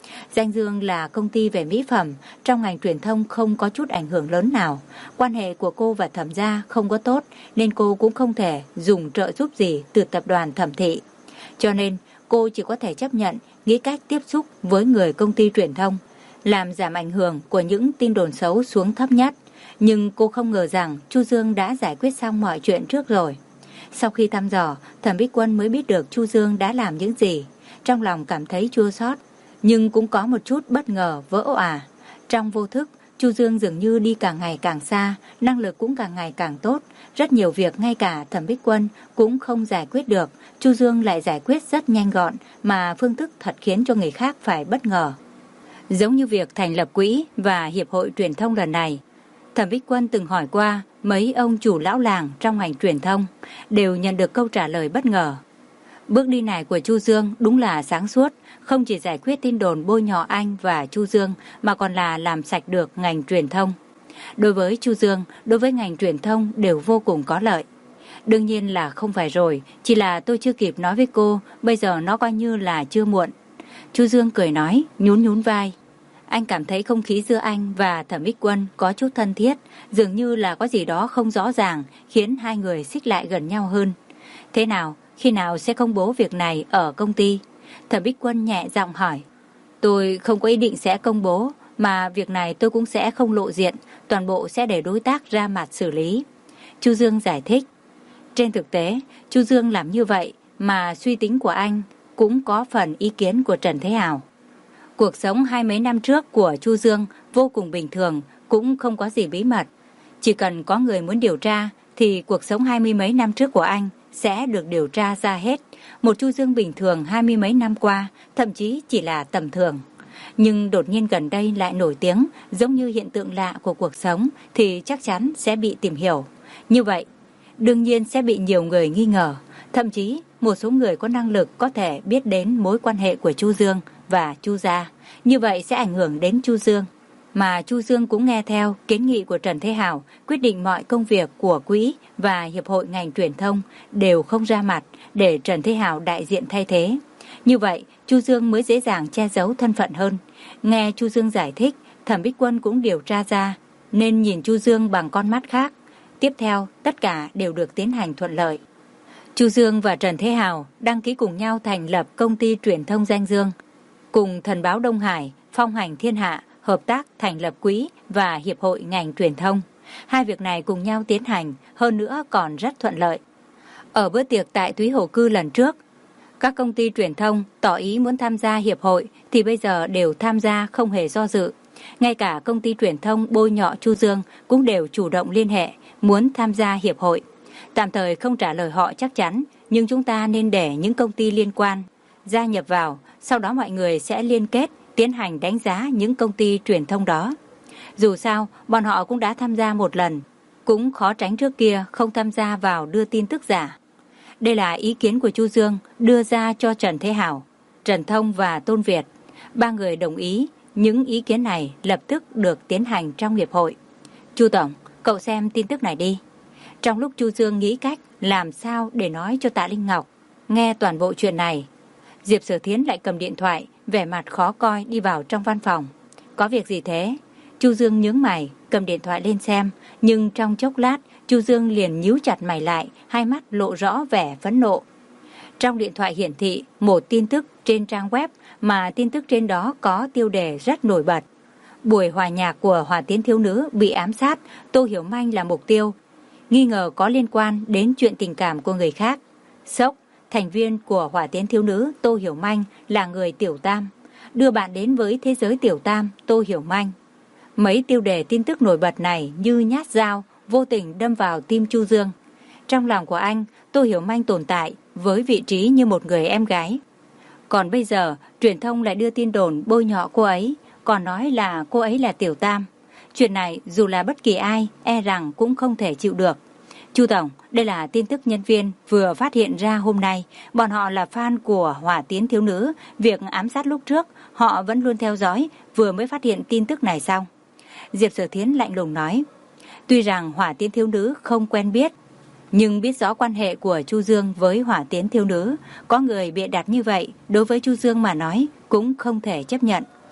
Danh Dương là công ty về mỹ phẩm, trong ngành truyền thông không có chút ảnh hưởng lớn nào. Quan hệ của cô và Thẩm gia không có tốt nên cô cũng không thể dùng trợ giúp gì từ tập đoàn Thẩm thị. Cho nên cô chỉ có thể chấp nhận nghĩ cách tiếp xúc với người công ty truyền thông, làm giảm ảnh hưởng của những tin đồn xấu xuống thấp nhất. Nhưng cô không ngờ rằng Chu Dương đã giải quyết xong mọi chuyện trước rồi. Sau khi thăm dò, Thẩm Bích Quân mới biết được Chu Dương đã làm những gì. Trong lòng cảm thấy chua xót, nhưng cũng có một chút bất ngờ vỡ òa. Trong vô thức, Chu Dương dường như đi càng ngày càng xa, năng lực cũng càng ngày càng tốt. Rất nhiều việc ngay cả Thẩm Bích Quân cũng không giải quyết được, Chu Dương lại giải quyết rất nhanh gọn, mà phương thức thật khiến cho người khác phải bất ngờ. Giống như việc thành lập quỹ và hiệp hội truyền thông lần này, Thẩm Bích Quân từng hỏi qua mấy ông chủ lão làng trong ngành truyền thông, đều nhận được câu trả lời bất ngờ. Bước đi này của Chu Dương đúng là sáng suốt, không chỉ giải quyết tin đồn bôi nhọ anh và Chu Dương mà còn là làm sạch được ngành truyền thông. Đối với Chu Dương, đối với ngành truyền thông đều vô cùng có lợi. Đương nhiên là không phải rồi, chỉ là tôi chưa kịp nói với cô, bây giờ nó coi như là chưa muộn. Chu Dương cười nói, nhún nhún vai. Anh cảm thấy không khí giữa anh và Thẩm Bích Quân có chút thân thiết, dường như là có gì đó không rõ ràng, khiến hai người xích lại gần nhau hơn. Thế nào, khi nào sẽ công bố việc này ở công ty? Thẩm Bích Quân nhẹ giọng hỏi. Tôi không có ý định sẽ công bố, mà việc này tôi cũng sẽ không lộ diện, toàn bộ sẽ để đối tác ra mặt xử lý. Chu Dương giải thích. Trên thực tế, Chu Dương làm như vậy mà suy tính của anh cũng có phần ý kiến của Trần Thế Hào. Cuộc sống hai mấy năm trước của Chu Dương vô cùng bình thường, cũng không có gì bí mật. Chỉ cần có người muốn điều tra thì cuộc sống hai mươi mấy năm trước của anh sẽ được điều tra ra hết. Một Chu Dương bình thường hai mươi mấy năm qua, thậm chí chỉ là tầm thường. Nhưng đột nhiên gần đây lại nổi tiếng, giống như hiện tượng lạ của cuộc sống thì chắc chắn sẽ bị tìm hiểu. Như vậy, đương nhiên sẽ bị nhiều người nghi ngờ. Thậm chí, một số người có năng lực có thể biết đến mối quan hệ của Chu Dương và Chu gia. Như vậy sẽ ảnh hưởng đến Chu Dương. Mà Chu Dương cũng nghe theo kiến nghị của Trần Thế Hào, quyết định mọi công việc của quỹ và hiệp hội ngành truyền thông đều không ra mặt để Trần Thế Hào đại diện thay thế. Như vậy, Chu Dương mới dễ dàng che giấu thân phận hơn. Nghe Chu Dương giải thích, Thẩm Bích Quân cũng điều tra ra, nên nhìn Chu Dương bằng con mắt khác. Tiếp theo, tất cả đều được tiến hành thuận lợi. Chu Dương và Trần Thế Hào đăng ký cùng nhau thành lập công ty truyền thông Danh Dương, cùng Thần báo Đông Hải, Phong hành Thiên Hạ hợp tác thành lập quỹ và hiệp hội ngành truyền thông. Hai việc này cùng nhau tiến hành, hơn nữa còn rất thuận lợi. Ở bữa tiệc tại Thúy Hồ Cư lần trước, các công ty truyền thông tỏ ý muốn tham gia hiệp hội thì bây giờ đều tham gia không hề do dự. Ngay cả công ty truyền thông bôi nhọ Chu Dương cũng đều chủ động liên hệ muốn tham gia hiệp hội. Tạm thời không trả lời họ chắc chắn, nhưng chúng ta nên để những công ty liên quan gia nhập vào, sau đó mọi người sẽ liên kết tiến hành đánh giá những công ty truyền thông đó. Dù sao, bọn họ cũng đã tham gia một lần, cũng khó tránh trước kia không tham gia vào đưa tin tức giả. Đây là ý kiến của Chu Dương đưa ra cho Trần Thế Hào, Trần Thông và Tôn Việt. Ba người đồng ý, những ý kiến này lập tức được tiến hành trong hiệp hội. Chu Tổng, cậu xem tin tức này đi. Trong lúc Chu Dương nghĩ cách làm sao để nói cho Tạ Linh Ngọc nghe toàn bộ chuyện này, Diệp Sở Thiến lại cầm điện thoại, vẻ mặt khó coi đi vào trong văn phòng. Có việc gì thế? Chu Dương nhướng mày, cầm điện thoại lên xem, nhưng trong chốc lát, Chu Dương liền nhíu chặt mày lại, hai mắt lộ rõ vẻ phẫn nộ. Trong điện thoại hiển thị một tin tức trên trang web, mà tin tức trên đó có tiêu đề rất nổi bật. Buổi hòa nhạc của Hỏa Tiến Thiếu Nữ bị ám sát, Tô Hiểu Manh là mục tiêu, nghi ngờ có liên quan đến chuyện tình cảm của người khác. Sốc, thành viên của Hỏa Tiến Thiếu Nữ Tô Hiểu Manh là người Tiểu Tam, đưa bạn đến với thế giới Tiểu Tam Tô Hiểu Manh. Mấy tiêu đề tin tức nổi bật này như nhát dao, vô tình đâm vào tim Chu Dương. Trong lòng của anh, Tô Hiểu Manh tồn tại với vị trí như một người em gái. Còn bây giờ, truyền thông lại đưa tin đồn bôi nhọ cô ấy, còn nói là cô ấy là Tiểu Tam. Chuyện này dù là bất kỳ ai, e rằng cũng không thể chịu được. Chu Tổng, đây là tin tức nhân viên vừa phát hiện ra hôm nay. Bọn họ là fan của Hỏa Tiến Thiếu Nữ. Việc ám sát lúc trước, họ vẫn luôn theo dõi, vừa mới phát hiện tin tức này xong. Diệp Sở Thiến lạnh lùng nói. Tuy rằng Hỏa Tiến Thiếu Nữ không quen biết, nhưng biết rõ quan hệ của Chu Dương với Hỏa Tiến Thiếu Nữ. Có người bịa đặt như vậy, đối với Chu Dương mà nói cũng không thể chấp nhận.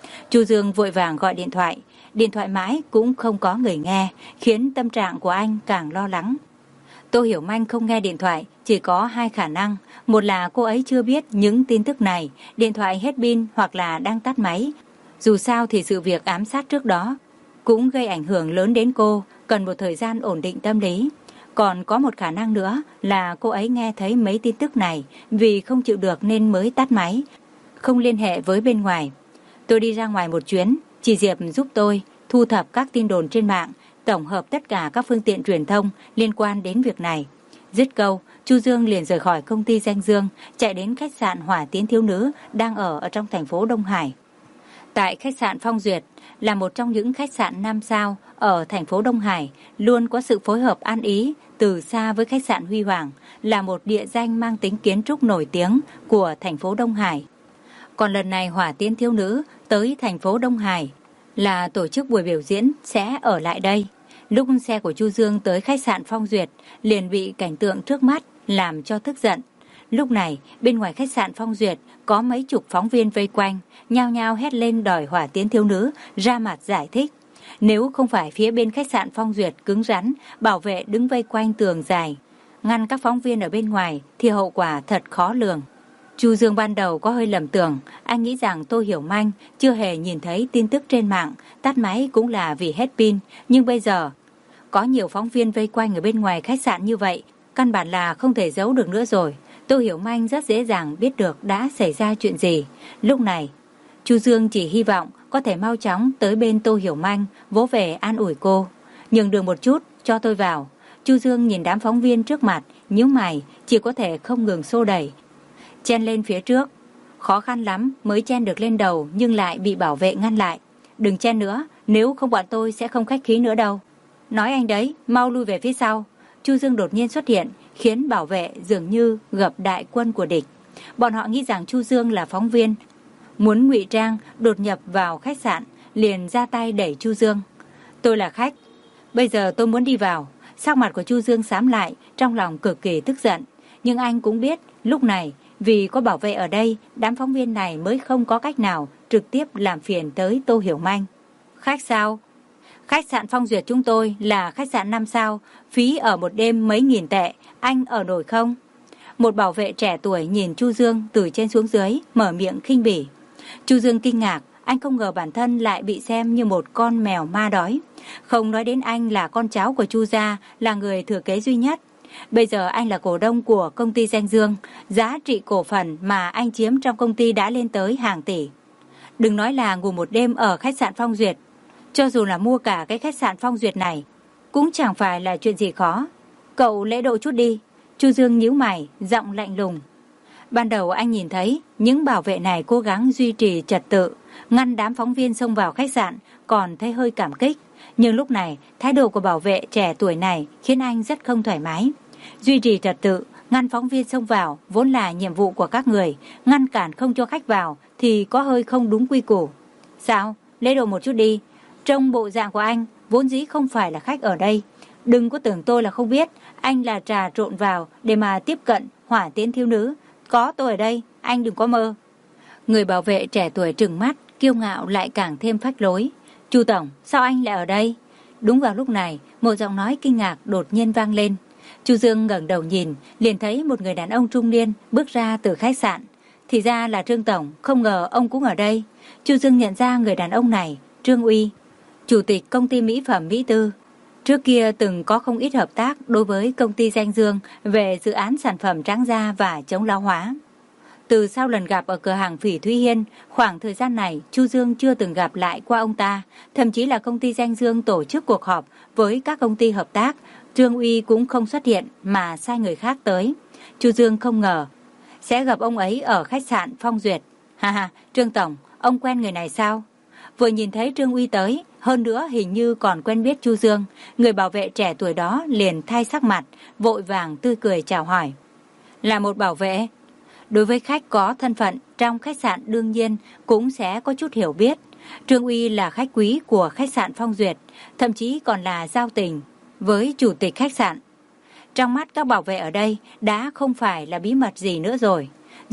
Chu Dương vội vàng gọi điện thoại. Điện thoại mãi cũng không có người nghe, khiến tâm trạng của anh càng lo lắng. Tô Hiểu Manh không nghe điện thoại, chỉ có hai khả năng. Một là cô ấy chưa biết những tin tức này, điện thoại hết pin hoặc là đang tắt máy. Dù sao thì sự việc ám sát trước đó cũng gây ảnh hưởng lớn đến cô, cần một thời gian ổn định tâm lý. Còn có một khả năng nữa là cô ấy nghe thấy mấy tin tức này, vì không chịu được nên mới tắt máy, không liên hệ với bên ngoài. Tôi đi ra ngoài một chuyến, chị Diệp giúp tôi thu thập các tin đồn trên mạng, tổng hợp tất cả các phương tiện truyền thông liên quan đến việc này. Dứt câu, Chu Dương liền rời khỏi công ty Danh Dương, chạy đến khách sạn Hỏa Tiến Thiếu Nữ đang ở ở trong thành phố Đông Hải. Tại khách sạn Phong Duyệt, là một trong những khách sạn năm sao ở thành phố Đông Hải, luôn có sự phối hợp ăn ý từ xa với khách sạn Huy Hoàng, là một địa danh mang tính kiến trúc nổi tiếng của thành phố Đông Hải. Còn lần này Hỏa Tiến Thiếu Nữ tới thành phố Đông Hải là tổ chức buổi biểu diễn sẽ ở lại đây. Lúc xe của Chu Dương tới khách sạn Phong Duyệt, liền bị cảnh tượng trước mắt làm cho tức giận. Lúc này, bên ngoài khách sạn Phong Duyệt có mấy chục phóng viên vây quanh, nhao nhao hét lên đòi Hỏa Tiến Thiếu Nữ ra mặt giải thích. Nếu không phải phía bên khách sạn Phong Duyệt cứng rắn, bảo vệ đứng vây quanh tường dài, ngăn các phóng viên ở bên ngoài, thì hậu quả thật khó lường. Chu Dương ban đầu có hơi lầm tưởng, anh nghĩ rằng Tô Hiểu Manh chưa hề nhìn thấy tin tức trên mạng, tắt máy cũng là vì hết pin, nhưng bây giờ có nhiều phóng viên vây quanh ở bên ngoài khách sạn như vậy, căn bản là không thể giấu được nữa rồi. Tô Hiểu Manh rất dễ dàng biết được đã xảy ra chuyện gì. Lúc này, Chu Dương chỉ hy vọng có thể mau chóng tới bên Tô Hiểu Manh, vỗ về an ủi cô. Nhường đường một chút, cho tôi vào. Chu Dương nhìn đám phóng viên trước mặt, nhíu mày, chỉ có thể không ngừng xô đẩy, chen lên phía trước. Khó khăn lắm mới chen được lên đầu, nhưng lại bị bảo vệ ngăn lại. Đừng chen nữa, nếu không bọn tôi sẽ không khách khí nữa đâu. Nói anh đấy, mau lui về phía sau. Chu Dương đột nhiên xuất hiện, khiến bảo vệ dường như gặp đại quân của địch. Bọn họ nghĩ rằng Chu Dương là phóng viên, muốn ngụy trang đột nhập vào khách sạn, liền ra tay đẩy Chu Dương. Tôi là khách, bây giờ tôi muốn đi vào. Sắc mặt của Chu Dương xám lại, trong lòng cực kỳ tức giận. Nhưng anh cũng biết, lúc này vì có bảo vệ ở đây, đám phóng viên này mới không có cách nào trực tiếp làm phiền tới Tô Hiểu Manh. Khách sao? Khách sạn Phong Duyệt chúng tôi là khách sạn năm sao, phí ở một đêm mấy nghìn tệ, anh ở nổi không? Một bảo vệ trẻ tuổi nhìn Chu Dương từ trên xuống dưới, mở miệng khinh bỉ. Chu Dương kinh ngạc, anh không ngờ bản thân lại bị xem như một con mèo ma đói. Không nói đến anh là con cháu của Chu gia, là người thừa kế duy nhất. Bây giờ anh là cổ đông của công ty Danh Dương, giá trị cổ phần mà anh chiếm trong công ty đã lên tới hàng tỷ. Đừng nói là ngủ một đêm ở khách sạn Phong Duyệt, cho dù là mua cả cái khách sạn Phong Duyệt này, cũng chẳng phải là chuyện gì khó. Cậu lễ độ chút đi. Chu Dương nhíu mày, giọng lạnh lùng. Ban đầu anh nhìn thấy những bảo vệ này cố gắng duy trì trật tự, ngăn đám phóng viên xông vào khách sạn, còn thấy hơi cảm kích. Nhưng lúc này, thái độ của bảo vệ trẻ tuổi này khiến anh rất không thoải mái. Duy trì trật tự, ngăn phóng viên xông vào vốn là nhiệm vụ của các người, ngăn cản không cho khách vào thì có hơi không đúng quy củ. Sao? Lễ độ một chút đi. Trong bộ dạng của anh, vốn dĩ không phải là khách ở đây. Đừng có tưởng tôi là không biết, anh là trà trộn vào để mà tiếp cận Hỏa Tiến Thiếu Nữ. Có tôi ở đây, anh đừng có mơ. Người bảo vệ trẻ tuổi trừng mắt, kiêu ngạo lại càng thêm phách lối. Chu tổng, sao anh lại ở đây? Đúng vào lúc này, một giọng nói kinh ngạc đột nhiên vang lên. Chu Dương ngẩng đầu nhìn, liền thấy một người đàn ông trung niên bước ra từ khách sạn. Thì ra là Trương tổng, không ngờ ông cũng ở đây. Chu Dương nhận ra người đàn ông này, Trương Uy, chủ tịch công ty mỹ phẩm Mỹ Tư. Trước kia từng có không ít hợp tác đối với công ty Danh Dương về dự án sản phẩm trắng da và chống lão hóa. Từ sau lần gặp ở cửa hàng Phỉ Thúy Hiên, khoảng thời gian này Chu Dương chưa từng gặp lại qua ông ta, thậm chí là công ty Danh Dương tổ chức cuộc họp với các công ty hợp tác, Trương Uy cũng không xuất hiện mà sai người khác tới. Chu Dương không ngờ sẽ gặp ông ấy ở khách sạn Phong Duyệt. Ha ha, Trương tổng, ông quen người này sao? Vừa nhìn thấy Trương Uy tới, hơn nữa hình như còn quen biết Chu Dương, người bảo vệ trẻ tuổi đó liền thay sắc mặt, vội vàng tươi cười chào hỏi. Là một bảo vệ. Đối với khách có thân phận trong khách sạn đương nhiên cũng sẽ có chút hiểu biết. Trương Uy là khách quý của khách sạn Phong Duyệt, thậm chí còn là giao tình với chủ tịch khách sạn. Trong mắt các bảo vệ ở đây đã không phải là bí mật gì nữa rồi.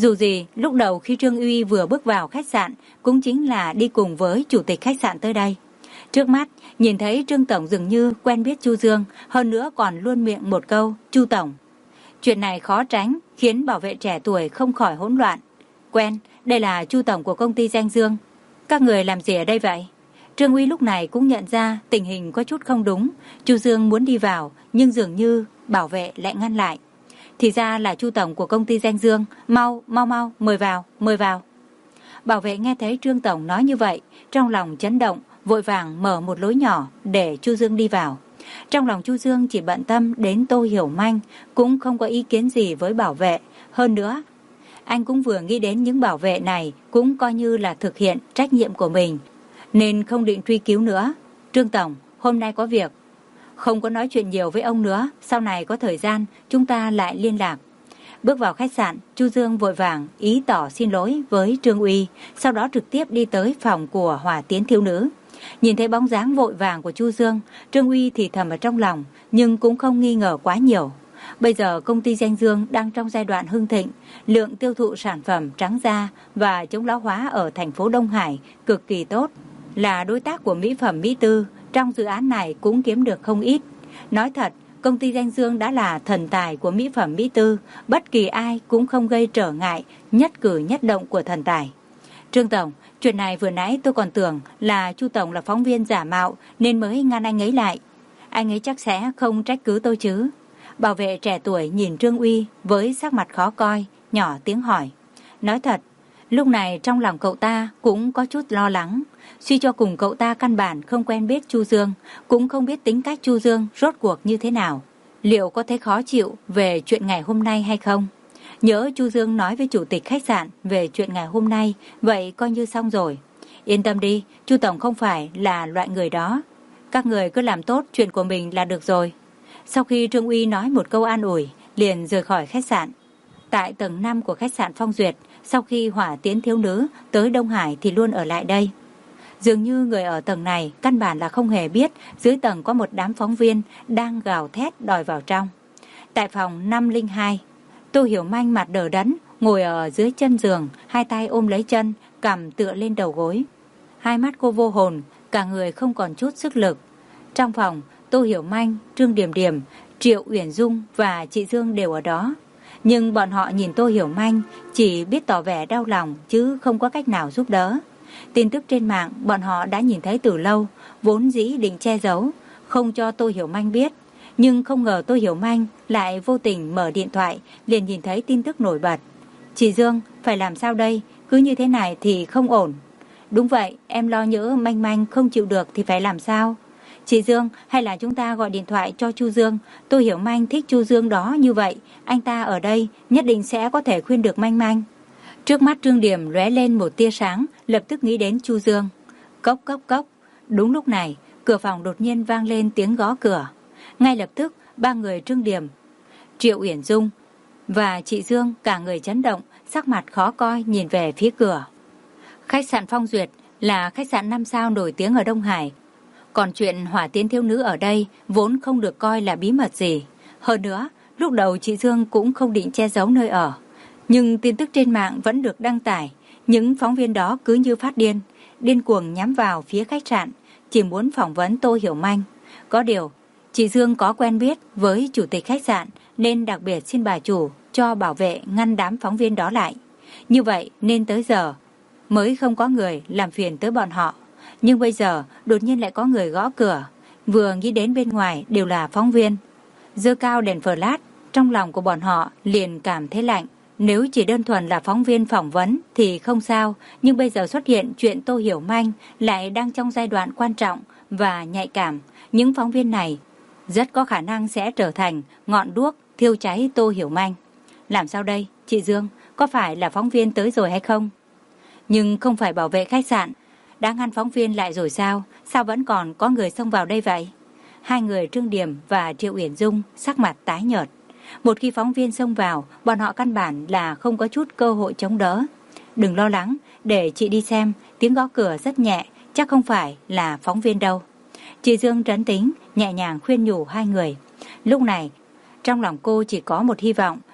Dù gì, lúc đầu khi Trương Uy vừa bước vào khách sạn cũng chính là đi cùng với chủ tịch khách sạn tới đây. Trước mắt, nhìn thấy Trương Tổng dường như quen biết Chu Dương, hơn nữa còn luôn miệng một câu, Chu Tổng. Chuyện này khó tránh, khiến bảo vệ trẻ tuổi không khỏi hỗn loạn. Quen, đây là Chu Tổng của công ty Danh Dương. Các người làm gì ở đây vậy? Trương Uy lúc này cũng nhận ra tình hình có chút không đúng. Chu Dương muốn đi vào, nhưng dường như bảo vệ lại ngăn lại. Thì ra là Chu Tổng của công ty Danh Dương, mau, mau mau, mời vào, mời vào. Bảo vệ nghe thấy Trương Tổng nói như vậy, trong lòng chấn động, vội vàng mở một lối nhỏ để Chu Dương đi vào. Trong lòng Chu Dương chỉ bận tâm đến Tô Hiểu Manh, cũng không có ý kiến gì với bảo vệ. Hơn nữa, anh cũng vừa nghĩ đến những bảo vệ này cũng coi như là thực hiện trách nhiệm của mình, nên không định truy cứu nữa. Trương Tổng, hôm nay có việc. Không có nói chuyện nhiều với ông nữa, sau này có thời gian chúng ta lại liên lạc. Bước vào khách sạn, Chu Dương vội vàng ý tỏ xin lỗi với Trương Uy, sau đó trực tiếp đi tới phòng của Hỏa Tiến thiếu nữ. Nhìn thấy bóng dáng vội vàng của Chu Dương, Trương Uy thì thầm ở trong lòng, nhưng cũng không nghi ngờ quá nhiều. Bây giờ công ty Danh Dương đang trong giai đoạn hưng thịnh, lượng tiêu thụ sản phẩm trắng da và chống lão hóa ở thành phố Đông Hải cực kỳ tốt. Là đối tác của mỹ phẩm Mỹ Tư, trong dự án này cũng kiếm được không ít. Nói thật, công ty Danh Dương đã là thần tài của mỹ phẩm Mỹ Tư, bất kỳ ai cũng không gây trở ngại nhất cử nhất động của thần tài. Trương Tổng, chuyện này vừa nãy tôi còn tưởng là Chu Tổng là phóng viên giả mạo nên mới ngăn anh ấy lại. Anh ấy chắc sẽ không trách cứ tôi chứ? Bảo vệ trẻ tuổi nhìn Trương Uy với sắc mặt khó coi, nhỏ tiếng hỏi. Nói thật, lúc này trong lòng cậu ta cũng có chút lo lắng. Suy cho cùng cậu ta căn bản không quen biết Chu Dương, cũng không biết tính cách Chu Dương rốt cuộc như thế nào. Liệu có thấy khó chịu về chuyện ngày hôm nay hay không? Nhớ Chu Dương nói với chủ tịch khách sạn về chuyện ngày hôm nay, vậy coi như xong rồi. Yên tâm đi, Chu Tổng không phải là loại người đó. Các người cứ làm tốt chuyện của mình là được rồi. Sau khi Trương Uy nói một câu an ủi, liền rời khỏi khách sạn. Tại tầng năm của khách sạn Phong Duyệt, sau khi Hỏa Tiến thiếu nữ tới Đông Hải thì luôn ở lại đây. Dường như người ở tầng này căn bản là không hề biết dưới tầng có một đám phóng viên đang gào thét đòi vào trong. Tại phòng năm không hai, Tô Hiểu Manh mặt đờ đẫn ngồi ở dưới chân giường, hai tay ôm lấy chân, cằm tựa lên đầu gối. Hai mắt cô vô hồn, cả người không còn chút sức lực. Trong phòng, Tô Hiểu Manh, Trương Điềm Điềm, Triệu Uyển Dung và chị Dương đều ở đó. Nhưng bọn họ nhìn Tô Hiểu Manh chỉ biết tỏ vẻ đau lòng chứ không có cách nào giúp đỡ. Tin tức trên mạng bọn họ đã nhìn thấy từ lâu, vốn dĩ định che giấu, không cho Tô Hiểu Manh biết. Nhưng không ngờ Tô Hiểu Manh lại vô tình mở điện thoại, liền nhìn thấy tin tức nổi bật. Chị Dương, phải làm sao đây? Cứ như thế này thì không ổn. Đúng vậy, em lo nhỡ Manh Manh không chịu được thì phải làm sao? Chị Dương, hay là chúng ta gọi điện thoại cho Chu Dương? Tô Hiểu Manh thích Chu Dương đó như vậy, anh ta ở đây nhất định sẽ có thể khuyên được Manh Manh. Trước mắt Trương Điểm lóe lên một tia sáng, lập tức nghĩ đến Chu Dương. Cốc cốc cốc. Đúng lúc này, cửa phòng đột nhiên vang lên tiếng gõ cửa. Ngay lập tức, ba người Trương Điểm, Triệu Uyển Dung và chị Dương cả người chấn động, sắc mặt khó coi nhìn về phía cửa. Khách sạn Phong Duyệt là khách sạn năm sao nổi tiếng ở Đông Hải. Còn chuyện Hỏa Tiến thiếu nữ ở đây vốn không được coi là bí mật gì. Hơn nữa, lúc đầu chị Dương cũng không định che giấu nơi ở. Nhưng tin tức trên mạng vẫn được đăng tải. Những phóng viên đó cứ như phát điên, điên cuồng nhắm vào phía khách sạn, chỉ muốn phỏng vấn Tô Hiểu Manh. Có điều, chị Dương có quen biết với chủ tịch khách sạn nên đặc biệt xin bà chủ cho bảo vệ ngăn đám phóng viên đó lại. Như vậy nên tới giờ mới không có người làm phiền tới bọn họ. Nhưng bây giờ đột nhiên lại có người gõ cửa, vừa nghĩ đến bên ngoài đều là phóng viên. Giơ cao đèn flash, trong lòng của bọn họ liền cảm thấy lạnh. Nếu chỉ đơn thuần là phóng viên phỏng vấn thì không sao, nhưng bây giờ xuất hiện chuyện Tô Hiểu Manh lại đang trong giai đoạn quan trọng và nhạy cảm. Những phóng viên này rất có khả năng sẽ trở thành ngọn đuốc thiêu cháy Tô Hiểu Manh. Làm sao đây, chị Dương, có phải là phóng viên tới rồi hay không? Nhưng không phải bảo vệ khách sạn, đã ngăn phóng viên lại rồi sao? Sao vẫn còn có người xông vào đây vậy? Hai người Trương Điểm và Triệu Uyển Dung sắc mặt tái nhợt. Một khi phóng viên xông vào, bọn họ căn bản là không có chút cơ hội chống đỡ. Đừng lo lắng, để chị đi xem, tiếng gõ cửa rất nhẹ, chắc không phải là phóng viên đâu. Chị Dương trấn tĩnh, nhẹ nhàng khuyên nhủ hai người. Lúc này, trong lòng cô chỉ có một hy vọng,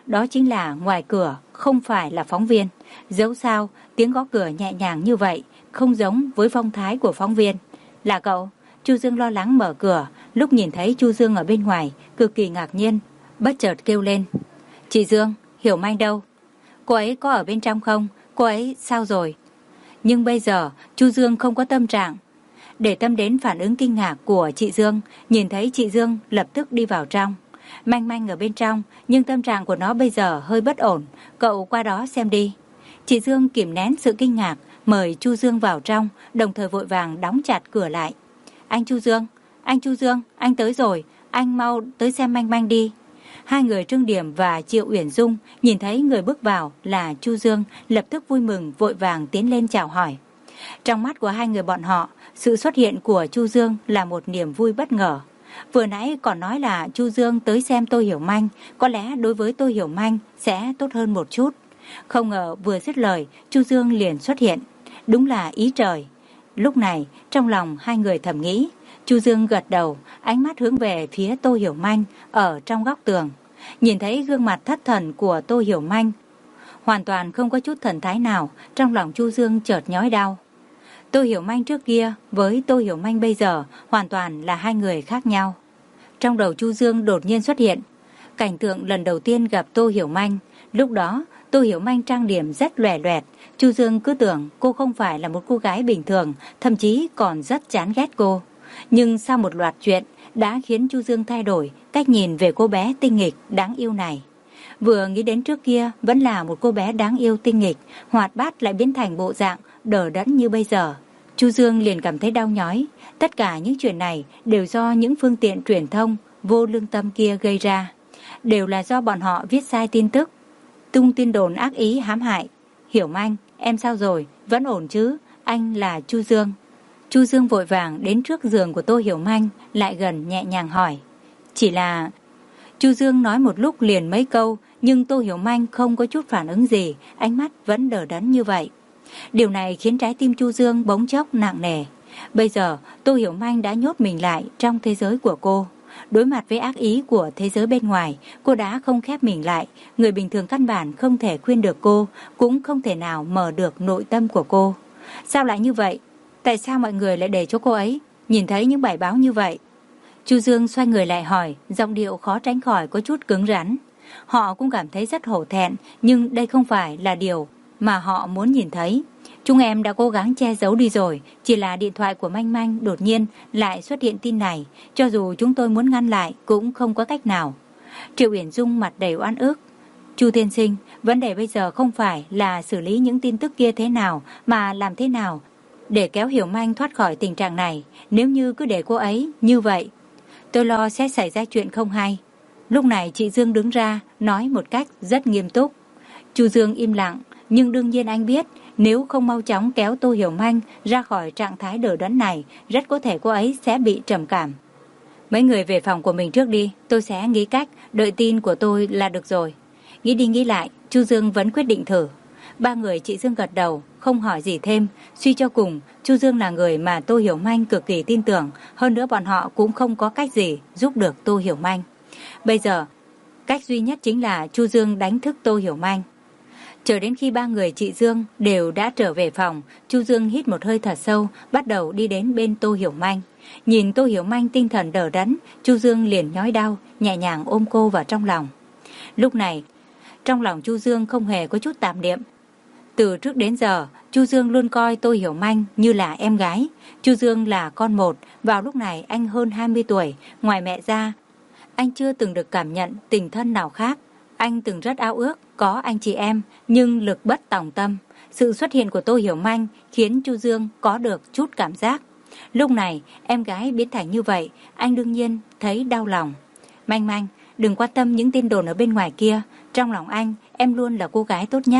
đó chính là ngoài cửa, không phải là phóng viên. Dẫu sao, tiếng gõ cửa nhẹ nhàng như vậy, không giống với phong thái của phóng viên. Là cậu? Chu Dương lo lắng mở cửa, lúc nhìn thấy Chu Dương ở bên ngoài, cực kỳ ngạc nhiên, bất chợt kêu lên. Chị Dương, Hiểu Manh đâu? Cô ấy có ở bên trong không? Cô ấy sao rồi? Nhưng bây giờ, Chu Dương không có tâm trạng để tâm đến phản ứng kinh ngạc của chị Dương. Nhìn thấy chị Dương lập tức đi vào trong. Manh Manh ở bên trong, nhưng tâm trạng của nó bây giờ hơi bất ổn. Cậu qua đó xem đi. Chị Dương kìm nén sự kinh ngạc, mời Chu Dương vào trong, đồng thời vội vàng đóng chặt cửa lại. Anh Chu Dương, anh Chu Dương, anh tới rồi, anh mau tới xem Manh Manh đi. Hai người Trương Điểm và Triệu Uyển Dung nhìn thấy người bước vào là Chu Dương, lập tức vui mừng vội vàng tiến lên chào hỏi. Trong mắt của hai người bọn họ, sự xuất hiện của Chu Dương là một niềm vui bất ngờ. Vừa nãy còn nói là Chu Dương tới xem Tô Hiểu Manh, có lẽ đối với Tô Hiểu Manh sẽ tốt hơn một chút. Không ngờ vừa dứt lời, Chu Dương liền xuất hiện. Đúng là ý trời. Lúc này, trong lòng hai người thầm nghĩ. Chu Dương gật đầu, ánh mắt hướng về phía Tô Hiểu Manh ở trong góc tường. Nhìn thấy gương mặt thất thần của Tô Hiểu Manh, hoàn toàn không có chút thần thái nào, trong lòng Chu Dương chợt nhói đau. Tô Hiểu Manh trước kia với Tô Hiểu Manh bây giờ hoàn toàn là hai người khác nhau. Trong đầu Chu Dương đột nhiên xuất hiện cảnh tượng lần đầu tiên gặp Tô Hiểu Manh. Lúc đó Tô Hiểu Manh trang điểm rất lòe loẹt. Chu Dương cứ tưởng cô không phải là một cô gái bình thường, thậm chí còn rất chán ghét cô. Nhưng sau một loạt chuyện đã khiến Chu Dương thay đổi cách nhìn về cô bé tinh nghịch đáng yêu này. Vừa nghĩ đến trước kia vẫn là một cô bé đáng yêu tinh nghịch, hoạt bát lại biến thành bộ dạng đờ đẫn như bây giờ. Chu Dương liền cảm thấy đau nhói. Tất cả những chuyện này đều do những phương tiện truyền thông vô lương tâm kia gây ra. Đều là do bọn họ viết sai tin tức, tung tin đồn ác ý hãm hại. Hiểu Manh, em sao rồi? Vẫn ổn chứ? Anh là Chu Dương. Chu Dương vội vàng đến trước giường của Tô Hiểu Manh, lại gần nhẹ nhàng hỏi. Chỉ là... Chu Dương nói một lúc liền mấy câu, nhưng Tô Hiểu Manh không có chút phản ứng gì, ánh mắt vẫn đờ đẫn như vậy. Điều này khiến trái tim Chu Dương bỗng chốc nặng nề. Bây giờ Tô Hiểu Manh đã nhốt mình lại trong thế giới của cô. Đối mặt với ác ý của thế giới bên ngoài, cô đã không khép mình lại. Người bình thường căn bản không thể khuyên được cô, cũng không thể nào mở được nội tâm của cô. Sao lại như vậy? Tại sao mọi người lại để cho cô ấy nhìn thấy những bài báo như vậy? Chu Dương xoay người lại hỏi, giọng điệu khó tránh khỏi có chút cứng rắn. Họ cũng cảm thấy rất hổ thẹn, nhưng đây không phải là điều mà họ muốn nhìn thấy. Chúng em đã cố gắng che giấu đi rồi, chỉ là điện thoại của Manh Manh đột nhiên lại xuất hiện tin này, cho dù chúng tôi muốn ngăn lại cũng không có cách nào. Triệu Uyển Dung mặt đầy oan ức. Chu tiên sinh, vấn đề bây giờ không phải là xử lý những tin tức kia thế nào, mà làm thế nào để kéo Hiểu Manh thoát khỏi tình trạng này. Nếu như cứ để cô ấy như vậy, tôi lo sẽ xảy ra chuyện không hay. Lúc này chị Dương đứng ra nói một cách rất nghiêm túc. Chu Dương im lặng, nhưng đương nhiên anh biết nếu không mau chóng kéo Tô Hiểu Manh ra khỏi trạng thái đờ đẫn này, rất có thể cô ấy sẽ bị trầm cảm. Mấy người về phòng của mình trước đi, tôi sẽ nghĩ cách, đợi tin của tôi là được rồi. Nghĩ đi nghĩ lại, Chu Dương vẫn quyết định thử. Ba người chị Dương gật đầu, không hỏi gì thêm. Suy cho cùng, Chu Dương là người mà Tô Hiểu Manh cực kỳ tin tưởng. Hơn nữa bọn họ cũng không có cách gì giúp được Tô Hiểu Manh. Bây giờ, cách duy nhất chính là Chu Dương đánh thức Tô Hiểu Manh. Chờ đến khi ba người chị Dương đều đã trở về phòng, Chu Dương hít một hơi thật sâu, bắt đầu đi đến bên Tô Hiểu Manh. Nhìn Tô Hiểu Manh tinh thần đờ đẫn, Chu Dương liền nhói đau, nhẹ nhàng ôm cô vào trong lòng. Lúc này, trong lòng Chu Dương không hề có chút tạp niệm. Từ trước đến giờ, Chu Dương luôn coi Tô Hiểu Manh như là em gái. Chu Dương là con một, vào lúc này anh hơn hai mươi tuổi, ngoài mẹ ra, anh chưa từng được cảm nhận tình thân nào khác. Anh từng rất ao ước có anh chị em, nhưng lực bất tòng tâm. Sự xuất hiện của Tô Hiểu Manh khiến Chu Dương có được chút cảm giác. Lúc này, em gái biến thành như vậy, anh đương nhiên thấy đau lòng. Manh Manh, đừng quan tâm những tin đồn ở bên ngoài kia. Trong lòng anh, em luôn là cô gái tốt nhất.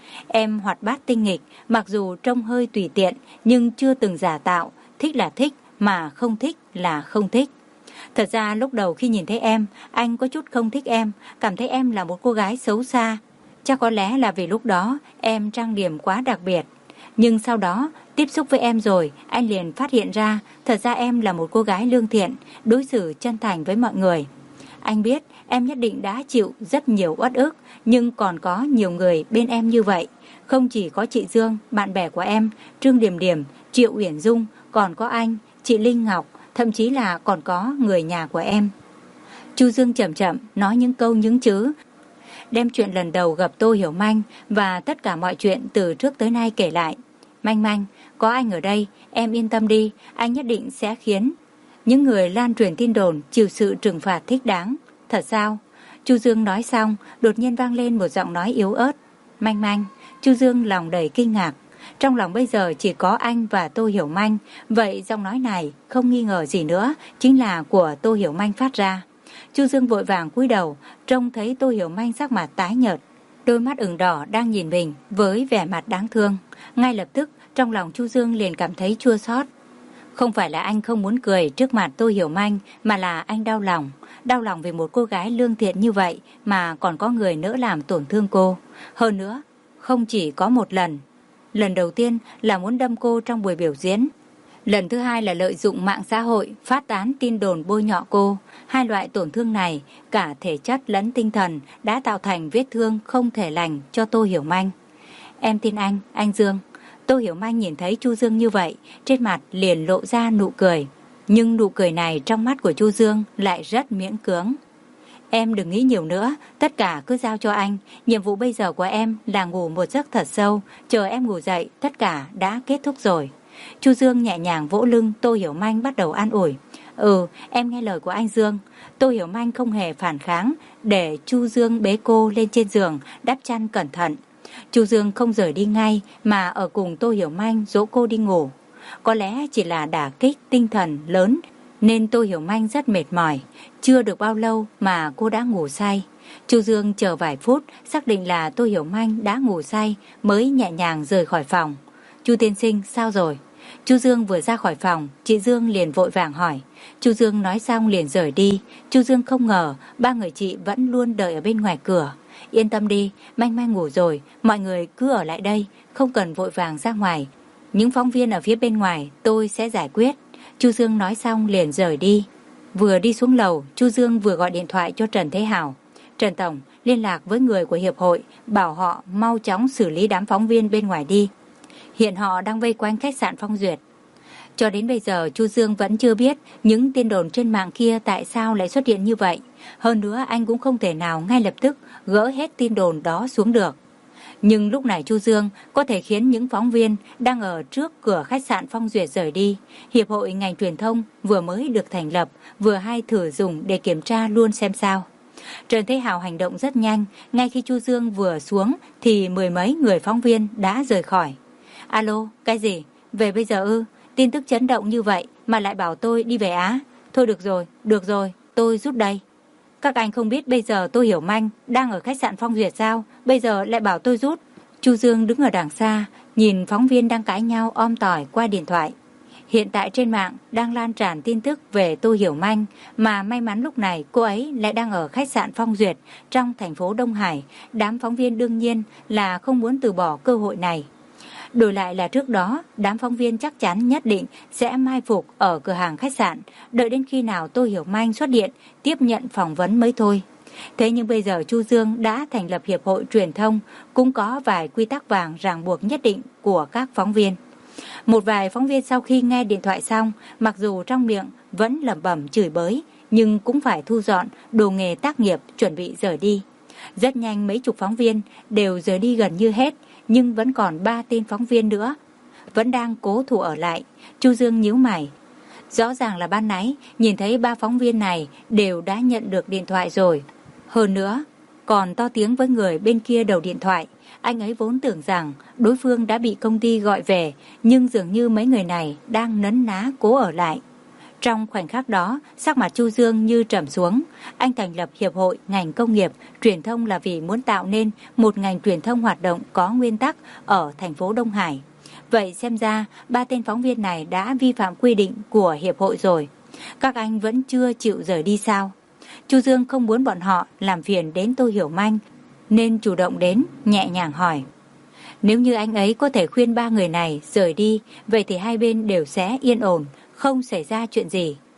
Em hoạt bát tinh nghịch, mặc dù trông hơi tùy tiện, nhưng chưa từng giả tạo. Thích là thích, mà không thích là không thích. Thật ra lúc đầu khi nhìn thấy em, anh có chút không thích em, cảm thấy em là một cô gái xấu xa. Chắc có lẽ là vì lúc đó em trang điểm quá đặc biệt. Nhưng sau đó, tiếp xúc với em rồi, anh liền phát hiện ra thật ra em là một cô gái lương thiện, đối xử chân thành với mọi người. Anh biết em nhất định đã chịu rất nhiều uất ức, nhưng còn có nhiều người bên em như vậy. Không chỉ có chị Dương, bạn bè của em, Trương Điểm Điểm, Triệu Uyển Dung, còn có anh, chị Linh Ngọc, thậm chí là còn có người nhà của em. Chu Dương chậm chậm nói những câu những chữ, đem chuyện lần đầu gặp Tô Hiểu Manh và tất cả mọi chuyện từ trước tới nay kể lại. Manh Manh, có anh ở đây, em yên tâm đi, anh nhất định sẽ khiến những người lan truyền tin đồn chịu sự trừng phạt thích đáng. Thật sao? Chu Dương nói xong, đột nhiên vang lên một giọng nói yếu ớt. Manh Manh. Chu Dương lòng đầy kinh ngạc. Trong lòng bây giờ chỉ có anh và Tô Hiểu Manh, vậy giọng nói này không nghi ngờ gì nữa, chính là của Tô Hiểu Manh phát ra. Chu Dương vội vàng cúi đầu, trông thấy Tô Hiểu Manh sắc mặt tái nhợt, đôi mắt ửng đỏ đang nhìn mình với vẻ mặt đáng thương. Ngay lập tức trong lòng Chu Dương liền cảm thấy chua xót. Không phải là anh không muốn cười trước mặt Tô Hiểu Manh, mà là anh đau lòng. Đau lòng vì một cô gái lương thiện như vậy mà còn có người nỡ làm tổn thương cô. Hơn nữa, không chỉ có một lần. Lần đầu tiên là muốn đâm cô trong buổi biểu diễn. Lần thứ hai là lợi dụng mạng xã hội phát tán tin đồn bôi nhọ cô. Hai loại tổn thương này, cả thể chất lẫn tinh thần, đã tạo thành vết thương không thể lành cho Tô Hiểu Manh. Em tin anh, anh Dương. Tô Hiểu Manh nhìn thấy Chu Dương như vậy, trên mặt liền lộ ra nụ cười. Nhưng nụ cười này trong mắt của Chu Dương lại rất miễn cưỡng. Em đừng nghĩ nhiều nữa, tất cả cứ giao cho anh. Nhiệm vụ bây giờ của em là ngủ một giấc thật sâu, chờ em ngủ dậy tất cả đã kết thúc rồi. Chu Dương nhẹ nhàng vỗ lưng Tô Hiểu Manh, bắt đầu an ủi. Ừ, em nghe lời của anh Dương. Tô Hiểu Manh không hề phản kháng, để Chu Dương bế cô lên trên giường, đắp chăn cẩn thận. Chu Dương không rời đi ngay mà ở cùng Tô Hiểu Manh dỗ cô đi ngủ. Có lẽ chỉ là đả kích tinh thần lớn nên Tô Hiểu Manh rất mệt mỏi. Chưa được bao lâu mà cô đã ngủ say. Chu Dương chờ vài phút xác định là Tô Hiểu Manh đã ngủ say mới nhẹ nhàng rời khỏi phòng. Chu tiên sinh sao rồi? Chu Dương vừa ra khỏi phòng, chị Dương liền vội vàng hỏi. Chu Dương nói xong liền rời đi. Chu Dương không ngờ ba người chị vẫn luôn đợi ở bên ngoài cửa. Yên tâm đi, Manh Manh ngủ rồi, mọi người cứ ở lại đây, không cần vội vàng ra ngoài. Những phóng viên ở phía bên ngoài tôi sẽ giải quyết. Chu Dương nói xong liền rời đi. Vừa đi xuống lầu, Chu Dương vừa gọi điện thoại cho Trần Thế Hào. Trần Tổng, liên lạc với người của hiệp hội, bảo họ mau chóng xử lý đám phóng viên bên ngoài đi. Hiện họ đang vây quanh khách sạn Phong Duyệt. Cho đến bây giờ Chu Dương vẫn chưa biết những tin đồn trên mạng kia tại sao lại xuất hiện như vậy. Hơn nữa anh cũng không thể nào ngay lập tức gỡ hết tin đồn đó xuống được. Nhưng lúc này Chu Dương có thể khiến những phóng viên đang ở trước cửa khách sạn Phong Duyệt rời đi. Hiệp hội ngành truyền thông vừa mới được thành lập, vừa hay thử dùng để kiểm tra luôn xem sao. Trần Thế Hào hành động rất nhanh, ngay khi Chu Dương vừa xuống thì mười mấy người phóng viên đã rời khỏi. Alo, cái gì? Về bây giờ ư? Tin tức chấn động như vậy mà lại bảo tôi đi về Á. Thôi được rồi, được rồi, tôi rút đây. Các anh không biết bây giờ Tô Hiểu Manh đang ở khách sạn Phong Duyệt sao? Bây giờ lại bảo tôi rút. Chu Dương đứng ở đằng xa, nhìn phóng viên đang cãi nhau om tỏi qua điện thoại. Hiện tại trên mạng đang lan tràn tin tức về Tô Hiểu Manh, mà may mắn lúc này cô ấy lại đang ở khách sạn Phong Duyệt trong thành phố Đông Hải. Đám phóng viên đương nhiên là không muốn từ bỏ cơ hội này. Đổi lại là trước đó, đám phóng viên chắc chắn nhất định sẽ mai phục ở cửa hàng khách sạn, đợi đến khi nào Tô Hiểu Manh xuất hiện, tiếp nhận phỏng vấn mới thôi. Thế nhưng bây giờ Chu Dương đã thành lập hiệp hội truyền thông, cũng có vài quy tắc vàng ràng buộc nhất định của các phóng viên. Một vài phóng viên sau khi nghe điện thoại xong, mặc dù trong miệng vẫn lẩm bẩm chửi bới, nhưng cũng phải thu dọn đồ nghề tác nghiệp chuẩn bị rời đi. Rất nhanh mấy chục phóng viên đều rời đi gần như hết, nhưng vẫn còn ba tên phóng viên nữa vẫn đang cố thủ ở lại. Chu Dương nhíu mày. Rõ ràng là ban nãy nhìn thấy ba phóng viên này đều đã nhận được điện thoại rồi. Hơn nữa, còn to tiếng với người bên kia đầu điện thoại. Anh ấy vốn tưởng rằng đối phương đã bị công ty gọi về, nhưng dường như mấy người này đang nấn ná cố ở lại. Trong khoảnh khắc đó, sắc mặt Chu Dương như trầm xuống. Anh thành lập hiệp hội ngành công nghiệp truyền thông là vì muốn tạo nên một ngành truyền thông hoạt động có nguyên tắc ở thành phố Đông Hải. Vậy xem ra ba tên phóng viên này đã vi phạm quy định của hiệp hội rồi. Các anh vẫn chưa chịu rời đi sao? Chu Dương không muốn bọn họ làm phiền đến Tô Hiểu Manh, nên chủ động đến nhẹ nhàng hỏi. Nếu như anh ấy có thể khuyên ba người này rời đi, vậy thì hai bên đều sẽ yên ổn, không xảy ra chuyện gì.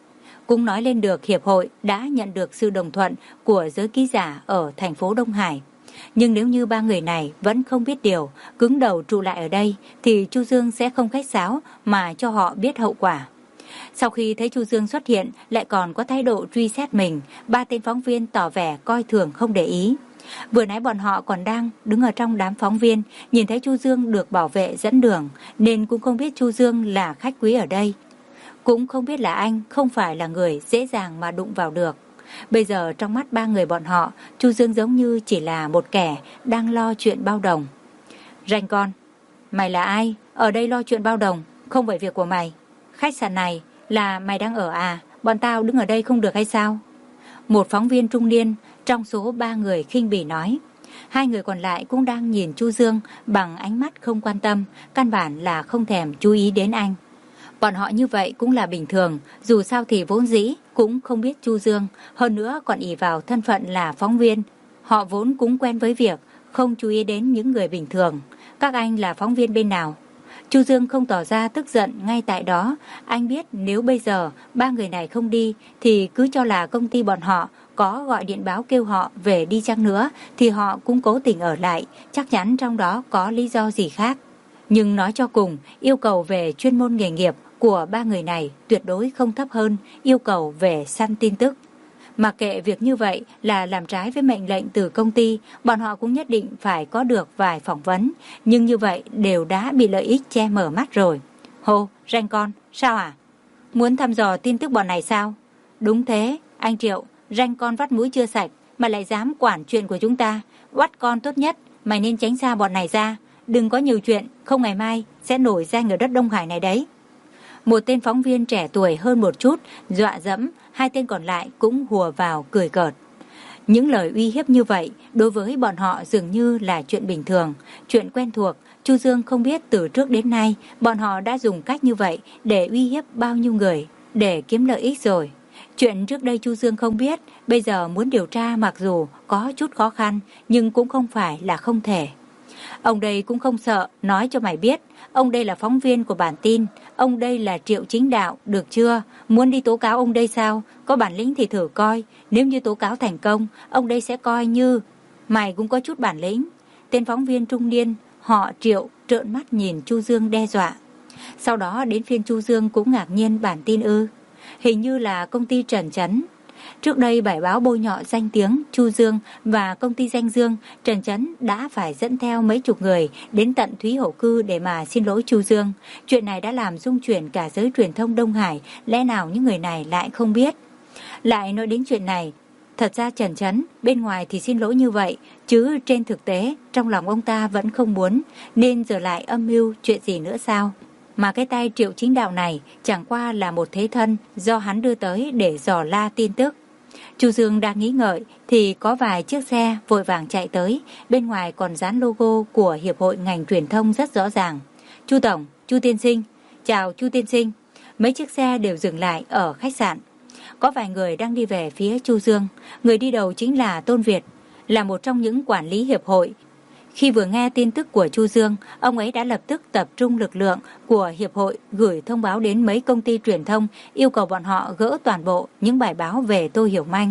cũng nói lên được hiệp hội đã nhận được sự đồng thuận của giới ký giả ở thành phố Đông Hải. Nhưng nếu như ba người này vẫn không biết điều, cứng đầu trụ lại ở đây, thì Chu Dương sẽ không khách sáo mà cho họ biết hậu quả. Sau khi thấy Chu Dương xuất hiện lại còn có thái độ truy xét mình, ba tên phóng viên tỏ vẻ coi thường không để ý. Vừa nãy bọn họ còn đang đứng ở trong đám phóng viên, nhìn thấy Chu Dương được bảo vệ dẫn đường, nên cũng không biết Chu Dương là khách quý ở đây. Cũng không biết là anh không phải là người dễ dàng mà đụng vào được. Bây giờ trong mắt ba người bọn họ, Chu Dương giống như chỉ là một kẻ đang lo chuyện bao đồng. Ranh con, mày là ai? Ở đây lo chuyện bao đồng, không phải việc của mày. Khách sạn này là mày đang ở à? Bọn tao đứng ở đây không được hay sao? Một phóng viên trung niên trong số ba người khinh bỉ nói. Hai người còn lại cũng đang nhìn Chu Dương bằng ánh mắt không quan tâm, căn bản là không thèm chú ý đến anh. Bọn họ như vậy cũng là bình thường, dù sao thì vốn dĩ cũng không biết Chu Dương, hơn nữa còn ỷ vào thân phận là phóng viên. Họ vốn cũng quen với việc không chú ý đến những người bình thường. Các anh là phóng viên bên nào? Chu Dương không tỏ ra tức giận ngay tại đó. Anh biết nếu bây giờ ba người này không đi thì cứ cho là công ty bọn họ có gọi điện báo kêu họ về đi chăng nữa thì họ cũng cố tình ở lại, chắc chắn trong đó có lý do gì khác. Nhưng nói cho cùng, yêu cầu về chuyên môn nghề nghiệp của ba người này tuyệt đối không thấp hơn yêu cầu về săn tin tức. Mặc kệ việc như vậy là làm trái với mệnh lệnh từ công ty, bọn họ cũng nhất định phải có được vài phỏng vấn, nhưng như vậy đều đã bị lợi ích che mở mắt rồi. Hô, Ranh con, sao à? Muốn thăm dò tin tức bọn này sao? Đúng thế, anh Triệu, Ranh con vắt mũi chưa sạch mà lại dám quản chuyện của chúng ta. Oắt con tốt nhất, mày nên tránh xa bọn này ra. Đừng có nhiều chuyện, không ngày mai sẽ nổi danh ở đất Đông Hải này đấy. Một tên phóng viên trẻ tuổi hơn một chút, dọa dẫm, hai tên còn lại cũng hùa vào cười cợt. Những lời uy hiếp như vậy, đối với bọn họ dường như là chuyện bình thường, chuyện quen thuộc. Chu Dương không biết từ trước đến nay, bọn họ đã dùng cách như vậy để uy hiếp bao nhiêu người, để kiếm lợi ích rồi. Chuyện trước đây Chu Dương không biết, bây giờ muốn điều tra mặc dù có chút khó khăn, nhưng cũng không phải là không thể. Ông đây cũng không sợ, nói cho mày biết, ông đây là phóng viên của bản tin, ông đây là Triệu Chính Đạo, được chưa? Muốn đi tố cáo ông đây sao? Có bản lĩnh thì thử coi, nếu như tố cáo thành công, ông đây sẽ coi như mày cũng có chút bản lĩnh. Tên phóng viên trung niên, họ Triệu, trợn mắt nhìn Chu Dương đe dọa. Sau đó đến phiên Chu Dương cũng ngạc nhiên bản tin ư. Hình như là công ty Trần Chấn. Trước đây bài báo bôi nhọ danh tiếng Chu Dương và công ty danh Dương, Trần Chấn đã phải dẫn theo mấy chục người đến tận Thúy Hổ Cư để mà xin lỗi Chu Dương. Chuyện này đã làm rung chuyển cả giới truyền thông Đông Hải, lẽ nào những người này lại không biết? Lại nói đến chuyện này, thật ra Trần Chấn bên ngoài thì xin lỗi như vậy, chứ trên thực tế trong lòng ông ta vẫn không muốn, nên giờ lại âm mưu chuyện gì nữa sao? Mà cái tay Triệu Chính Đạo này chẳng qua là một thế thân do hắn đưa tới để dò la tin tức. Chu Dương đang nghĩ ngợi thì có vài chiếc xe vội vàng chạy tới, bên ngoài còn dán logo của Hiệp hội ngành truyền thông rất rõ ràng. Chu Tổng, Chu Tiên Sinh, chào Chu Tiên Sinh. Mấy chiếc xe đều dừng lại ở khách sạn. Có vài người đang đi về phía Chu Dương. Người đi đầu chính là Tôn Việt, là một trong những quản lý hiệp hội. Khi vừa nghe tin tức của Chu Dương, ông ấy đã lập tức tập trung lực lượng của hiệp hội gửi thông báo đến mấy công ty truyền thông, yêu cầu bọn họ gỡ toàn bộ những bài báo về Tô Hiểu Manh.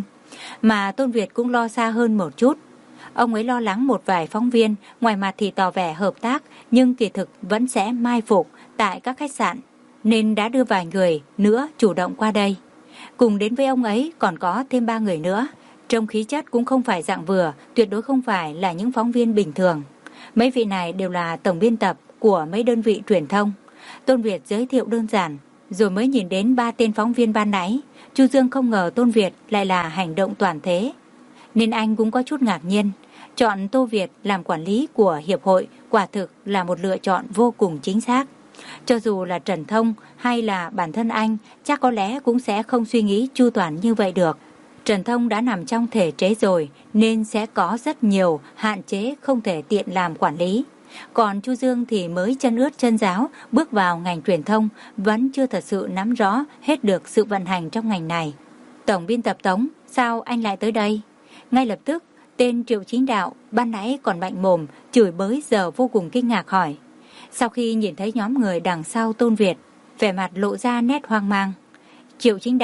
Mà Tôn Việt cũng lo xa hơn một chút. Ông ấy lo lắng một vài phóng viên, ngoài mặt thì tỏ vẻ hợp tác, nhưng kỳ thực vẫn sẽ mai phục tại các khách sạn, nên đã đưa vài người nữa chủ động qua đây. Cùng đến với ông ấy còn có thêm ba người nữa. Trông khí chất cũng không phải dạng vừa, tuyệt đối không phải là những phóng viên bình thường. Mấy vị này đều là tổng biên tập của mấy đơn vị truyền thông. Tôn Việt giới thiệu đơn giản, rồi mới nhìn đến ba tên phóng viên ban nãy. Chu Dương không ngờ Tôn Việt lại là hành động toàn thế, nên anh cũng có chút ngạc nhiên. Chọn Tô Việt làm quản lý của hiệp hội quả thực là một lựa chọn vô cùng chính xác. Cho dù là Trần Thông hay là bản thân anh, chắc có lẽ cũng sẽ không suy nghĩ chu toàn như vậy được. Trần Thông đã nằm trong thể chế rồi nên sẽ có rất nhiều hạn chế không thể tiện làm quản lý. Còn Chu Dương thì mới chân ướt chân ráo bước vào ngành truyền thông, vẫn chưa thật sự nắm rõ hết được sự vận hành trong ngành này. Tổng biên tập Tống, sao anh lại tới đây? Ngay lập tức, tên Triệu Chính Đạo ban nãy còn mạnh mồm chửi bới giờ vô cùng kinh ngạc hỏi. Sau khi nhìn thấy nhóm người đằng sau Tôn Việt, vẻ mặt lộ ra nét hoang mang. Triệu Chính Đạo,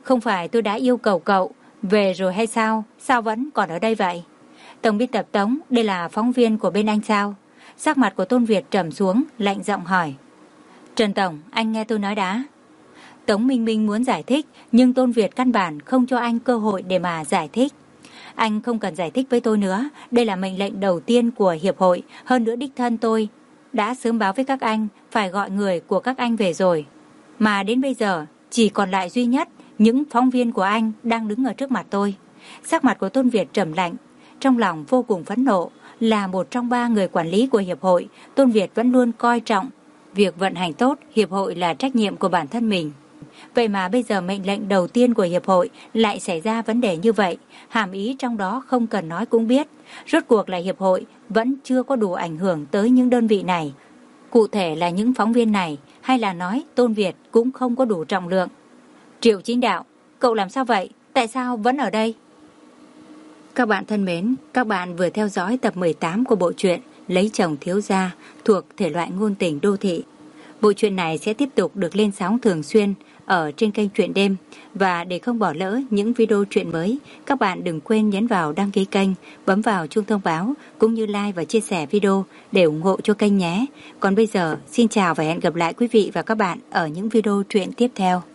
Không phải tôi đã yêu cầu cậu về rồi hay sao? Sao vẫn còn ở đây vậy? Tổng biên tập Tống, đây là phóng viên của bên anh sao? Sắc mặt của Tôn Việt trầm xuống, lạnh giọng hỏi. Trần Tổng, anh nghe tôi nói đã. Tống Minh Minh muốn giải thích, nhưng Tôn Việt căn bản không cho anh cơ hội để mà giải thích. Anh không cần giải thích với tôi nữa, đây là mệnh lệnh đầu tiên của hiệp hội, hơn nữa đích thân tôi đã sớm báo với các anh phải gọi người của các anh về rồi. Mà đến bây giờ, chỉ còn lại duy nhất những phóng viên của anh đang đứng ở trước mặt tôi. Sắc mặt của Tôn Việt trầm lạnh, trong lòng vô cùng phẫn nộ. Là một trong ba người quản lý của hiệp hội, Tôn Việt vẫn luôn coi trọng việc vận hành tốt hiệp hội là trách nhiệm của bản thân mình. Vậy mà bây giờ mệnh lệnh đầu tiên của hiệp hội lại xảy ra vấn đề như vậy, hàm ý trong đó không cần nói cũng biết. Rốt cuộc là hiệp hội vẫn chưa có đủ ảnh hưởng tới những đơn vị này. Cụ thể là những phóng viên này, hay là nói Tôn Việt cũng không có đủ trọng lượng. Triệu Chính Đạo, cậu làm sao vậy? Tại sao vẫn ở đây? Các bạn thân mến, các bạn vừa theo dõi tập mười tám của bộ truyện Lấy chồng thiếu gia thuộc thể loại ngôn tình đô thị. Bộ truyện này sẽ tiếp tục được lên sóng thường xuyên ở trên kênh Truyện Đêm. Và để không bỏ lỡ những video truyện mới, các bạn đừng quên nhấn vào đăng ký kênh, bấm vào chuông thông báo cũng như like và chia sẻ video để ủng hộ cho kênh nhé. Còn bây giờ, xin chào và hẹn gặp lại quý vị và các bạn ở những video truyện tiếp theo.